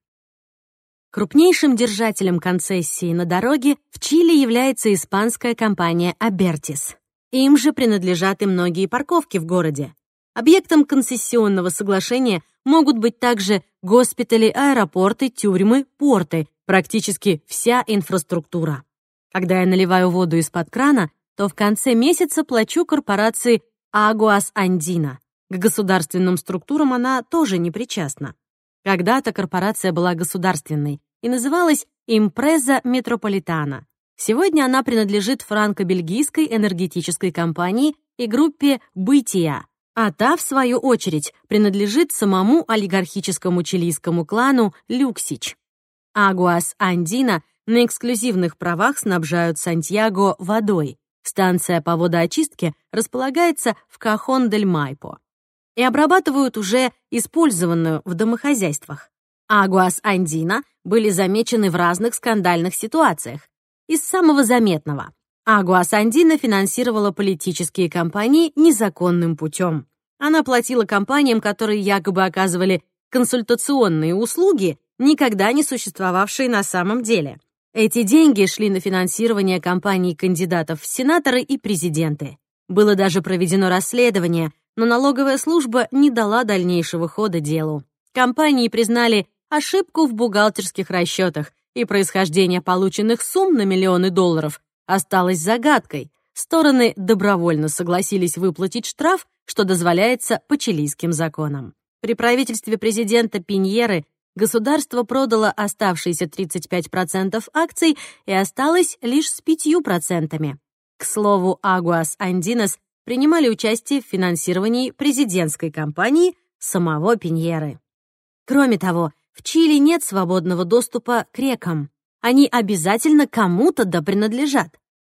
Крупнейшим держателем концессии на дороге в Чили является испанская компания Abertis. Им же принадлежат и многие парковки в городе. Объектом концессионного соглашения могут быть также госпитали, аэропорты, тюрьмы, порты, практически вся инфраструктура. Когда я наливаю воду из-под крана, то в конце месяца плачу корпорации Aguas Andina. К государственным структурам она тоже не причастна. Когда-то корпорация была государственной и называлась Impresa Metropolitana. Сегодня она принадлежит франко-бельгийской энергетической компании и группе Бытия, а та, в свою очередь, принадлежит самому олигархическому чилийскому клану Люксич. Aguas Andina на эксклюзивных правах снабжают Сантьяго водой. Станция по водоочистке располагается в Кахон-дель-Майпо и обрабатывают уже использованную в домохозяйствах. Aguas Andina были замечены в разных скандальных ситуациях. Из самого заметного. Aguas Andina финансировала политические кампании незаконным путем. Она платила компаниям, которые якобы оказывали консультационные услуги, никогда не существовавшие на самом деле. Эти деньги шли на финансирование кампаний кандидатов в сенаторы и президенты. Было даже проведено расследование, но налоговая служба не дала дальнейшего хода делу. Компании признали ошибку в бухгалтерских расчетах, и происхождение полученных сумм на миллионы долларов осталось загадкой. Стороны добровольно согласились выплатить штраф, что дозволяется по чилийским законам. При правительстве президента Пиньеры государство продало оставшиеся тридцать пять процентов акций и осталось лишь с пятью процентами. К слову, Aguas Andinas принимали участие в финансировании президентской кампании самого Пиньеры. Кроме того, в Чили нет свободного доступа к рекам. Они обязательно кому-то да принадлежат.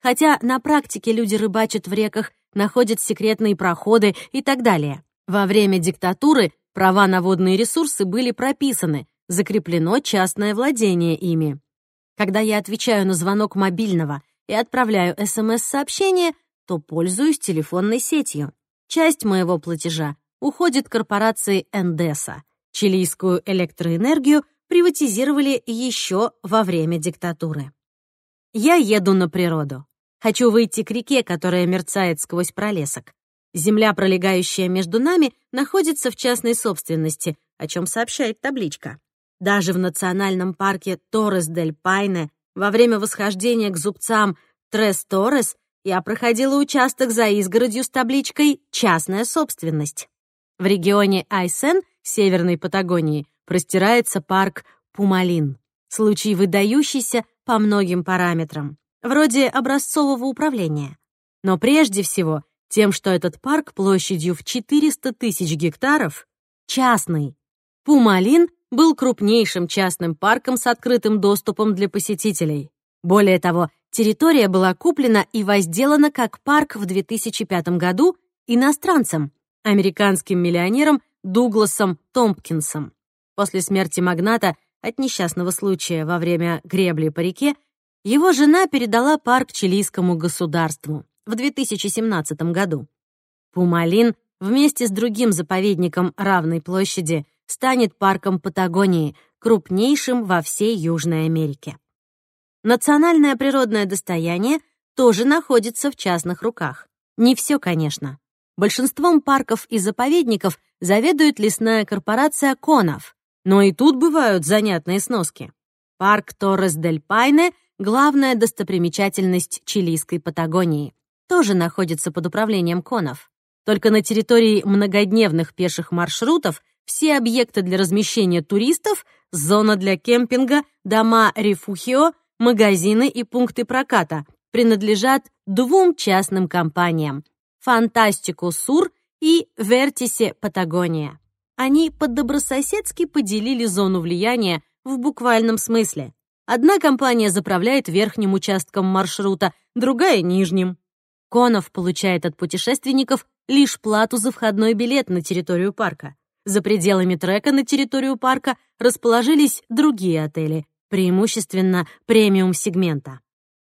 Хотя на практике люди рыбачат в реках, находят секретные проходы и так далее. Во время диктатуры права на водные ресурсы были прописаны, закреплено частное владение ими. Когда я отвечаю на звонок мобильного и отправляю эс эм эс-сообщение, то пользуюсь телефонной сетью. Часть моего платежа уходит корпорации Эндеса. Чилийскую электроэнергию приватизировали еще во время диктатуры. Я еду на природу. Хочу выйти к реке, которая мерцает сквозь пролесок. Земля, пролегающая между нами, находится в частной собственности, о чем сообщает табличка. Даже в национальном парке Торрес-дель-Пайне во время восхождения к зубцам Трес-Торрес я проходила участок за изгородью с табличкой «Частная собственность». В регионе Айсен, Северной Патагонии, простирается парк Пумалин. Случай выдающийся по многим параметрам, вроде образцового управления. Но прежде всего тем, что этот парк площадью в четыреста тысяч гектаров частный. Пумалин был крупнейшим частным парком с открытым доступом для посетителей. Более того, территория была куплена и возделана как парк в две тысячи пятом году иностранцем, американским миллионером Дугласом Томпкинсом. После смерти магната от несчастного случая во время гребли по реке его жена передала парк чилийскому государству в две тысячи семнадцатом году. Пумалин вместе с другим заповедником равной площади станет парком Патагонии, крупнейшим во всей Южной Америке. Национальное природное достояние тоже находится в частных руках. Не все, конечно. Большинством парков и заповедников заведует лесная корпорация Конав, но и тут бывают занятные сноски. Парк Торрес-дель-Пайне — главная достопримечательность чилийской Патагонии. Тоже находится под управлением Конав. Только на территории многодневных пеших маршрутов все объекты для размещения туристов, зона для кемпинга, дома рефухио, магазины и пункты проката принадлежат двум частным компаниям — Фантастико Сур и Вертисе Патагония. Они по-добрососедски поделили зону влияния в буквальном смысле. Одна компания заправляет верхним участком маршрута, другая — нижним. Конав получает от путешественников лишь плату за входной билет на территорию парка. За пределами трека на территорию парка расположились другие отели, преимущественно премиум-сегмента.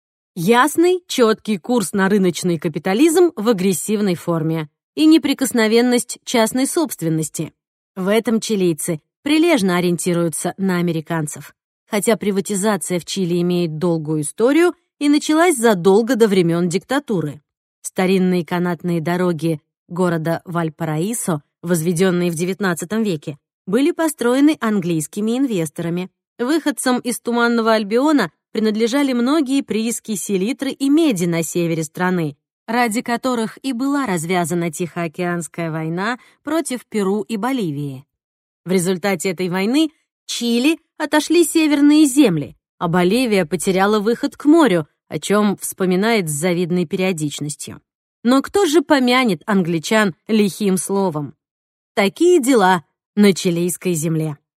Ясный, четкий курс на рыночный капитализм в агрессивной форме и неприкосновенность частной собственности. В этом чилийцы прилежно ориентируются на американцев. Хотя приватизация в Чили имеет долгую историю и началась задолго до времен диктатуры. Старинные канатные дороги города Вальпараисо, возведенные в девятнадцатом веке, были построены английскими инвесторами. Выходцам из Туманного Альбиона принадлежали многие прииски селитры и меди на севере страны, ради которых и была развязана Тихоокеанская война против Перу и Боливии. В результате этой войны Чили отошли северные земли, а Боливия потеряла выход к морю, о чем вспоминает с завидной периодичностью. Но кто же помянет англичан лихим словом? Такие дела на чилийской земле.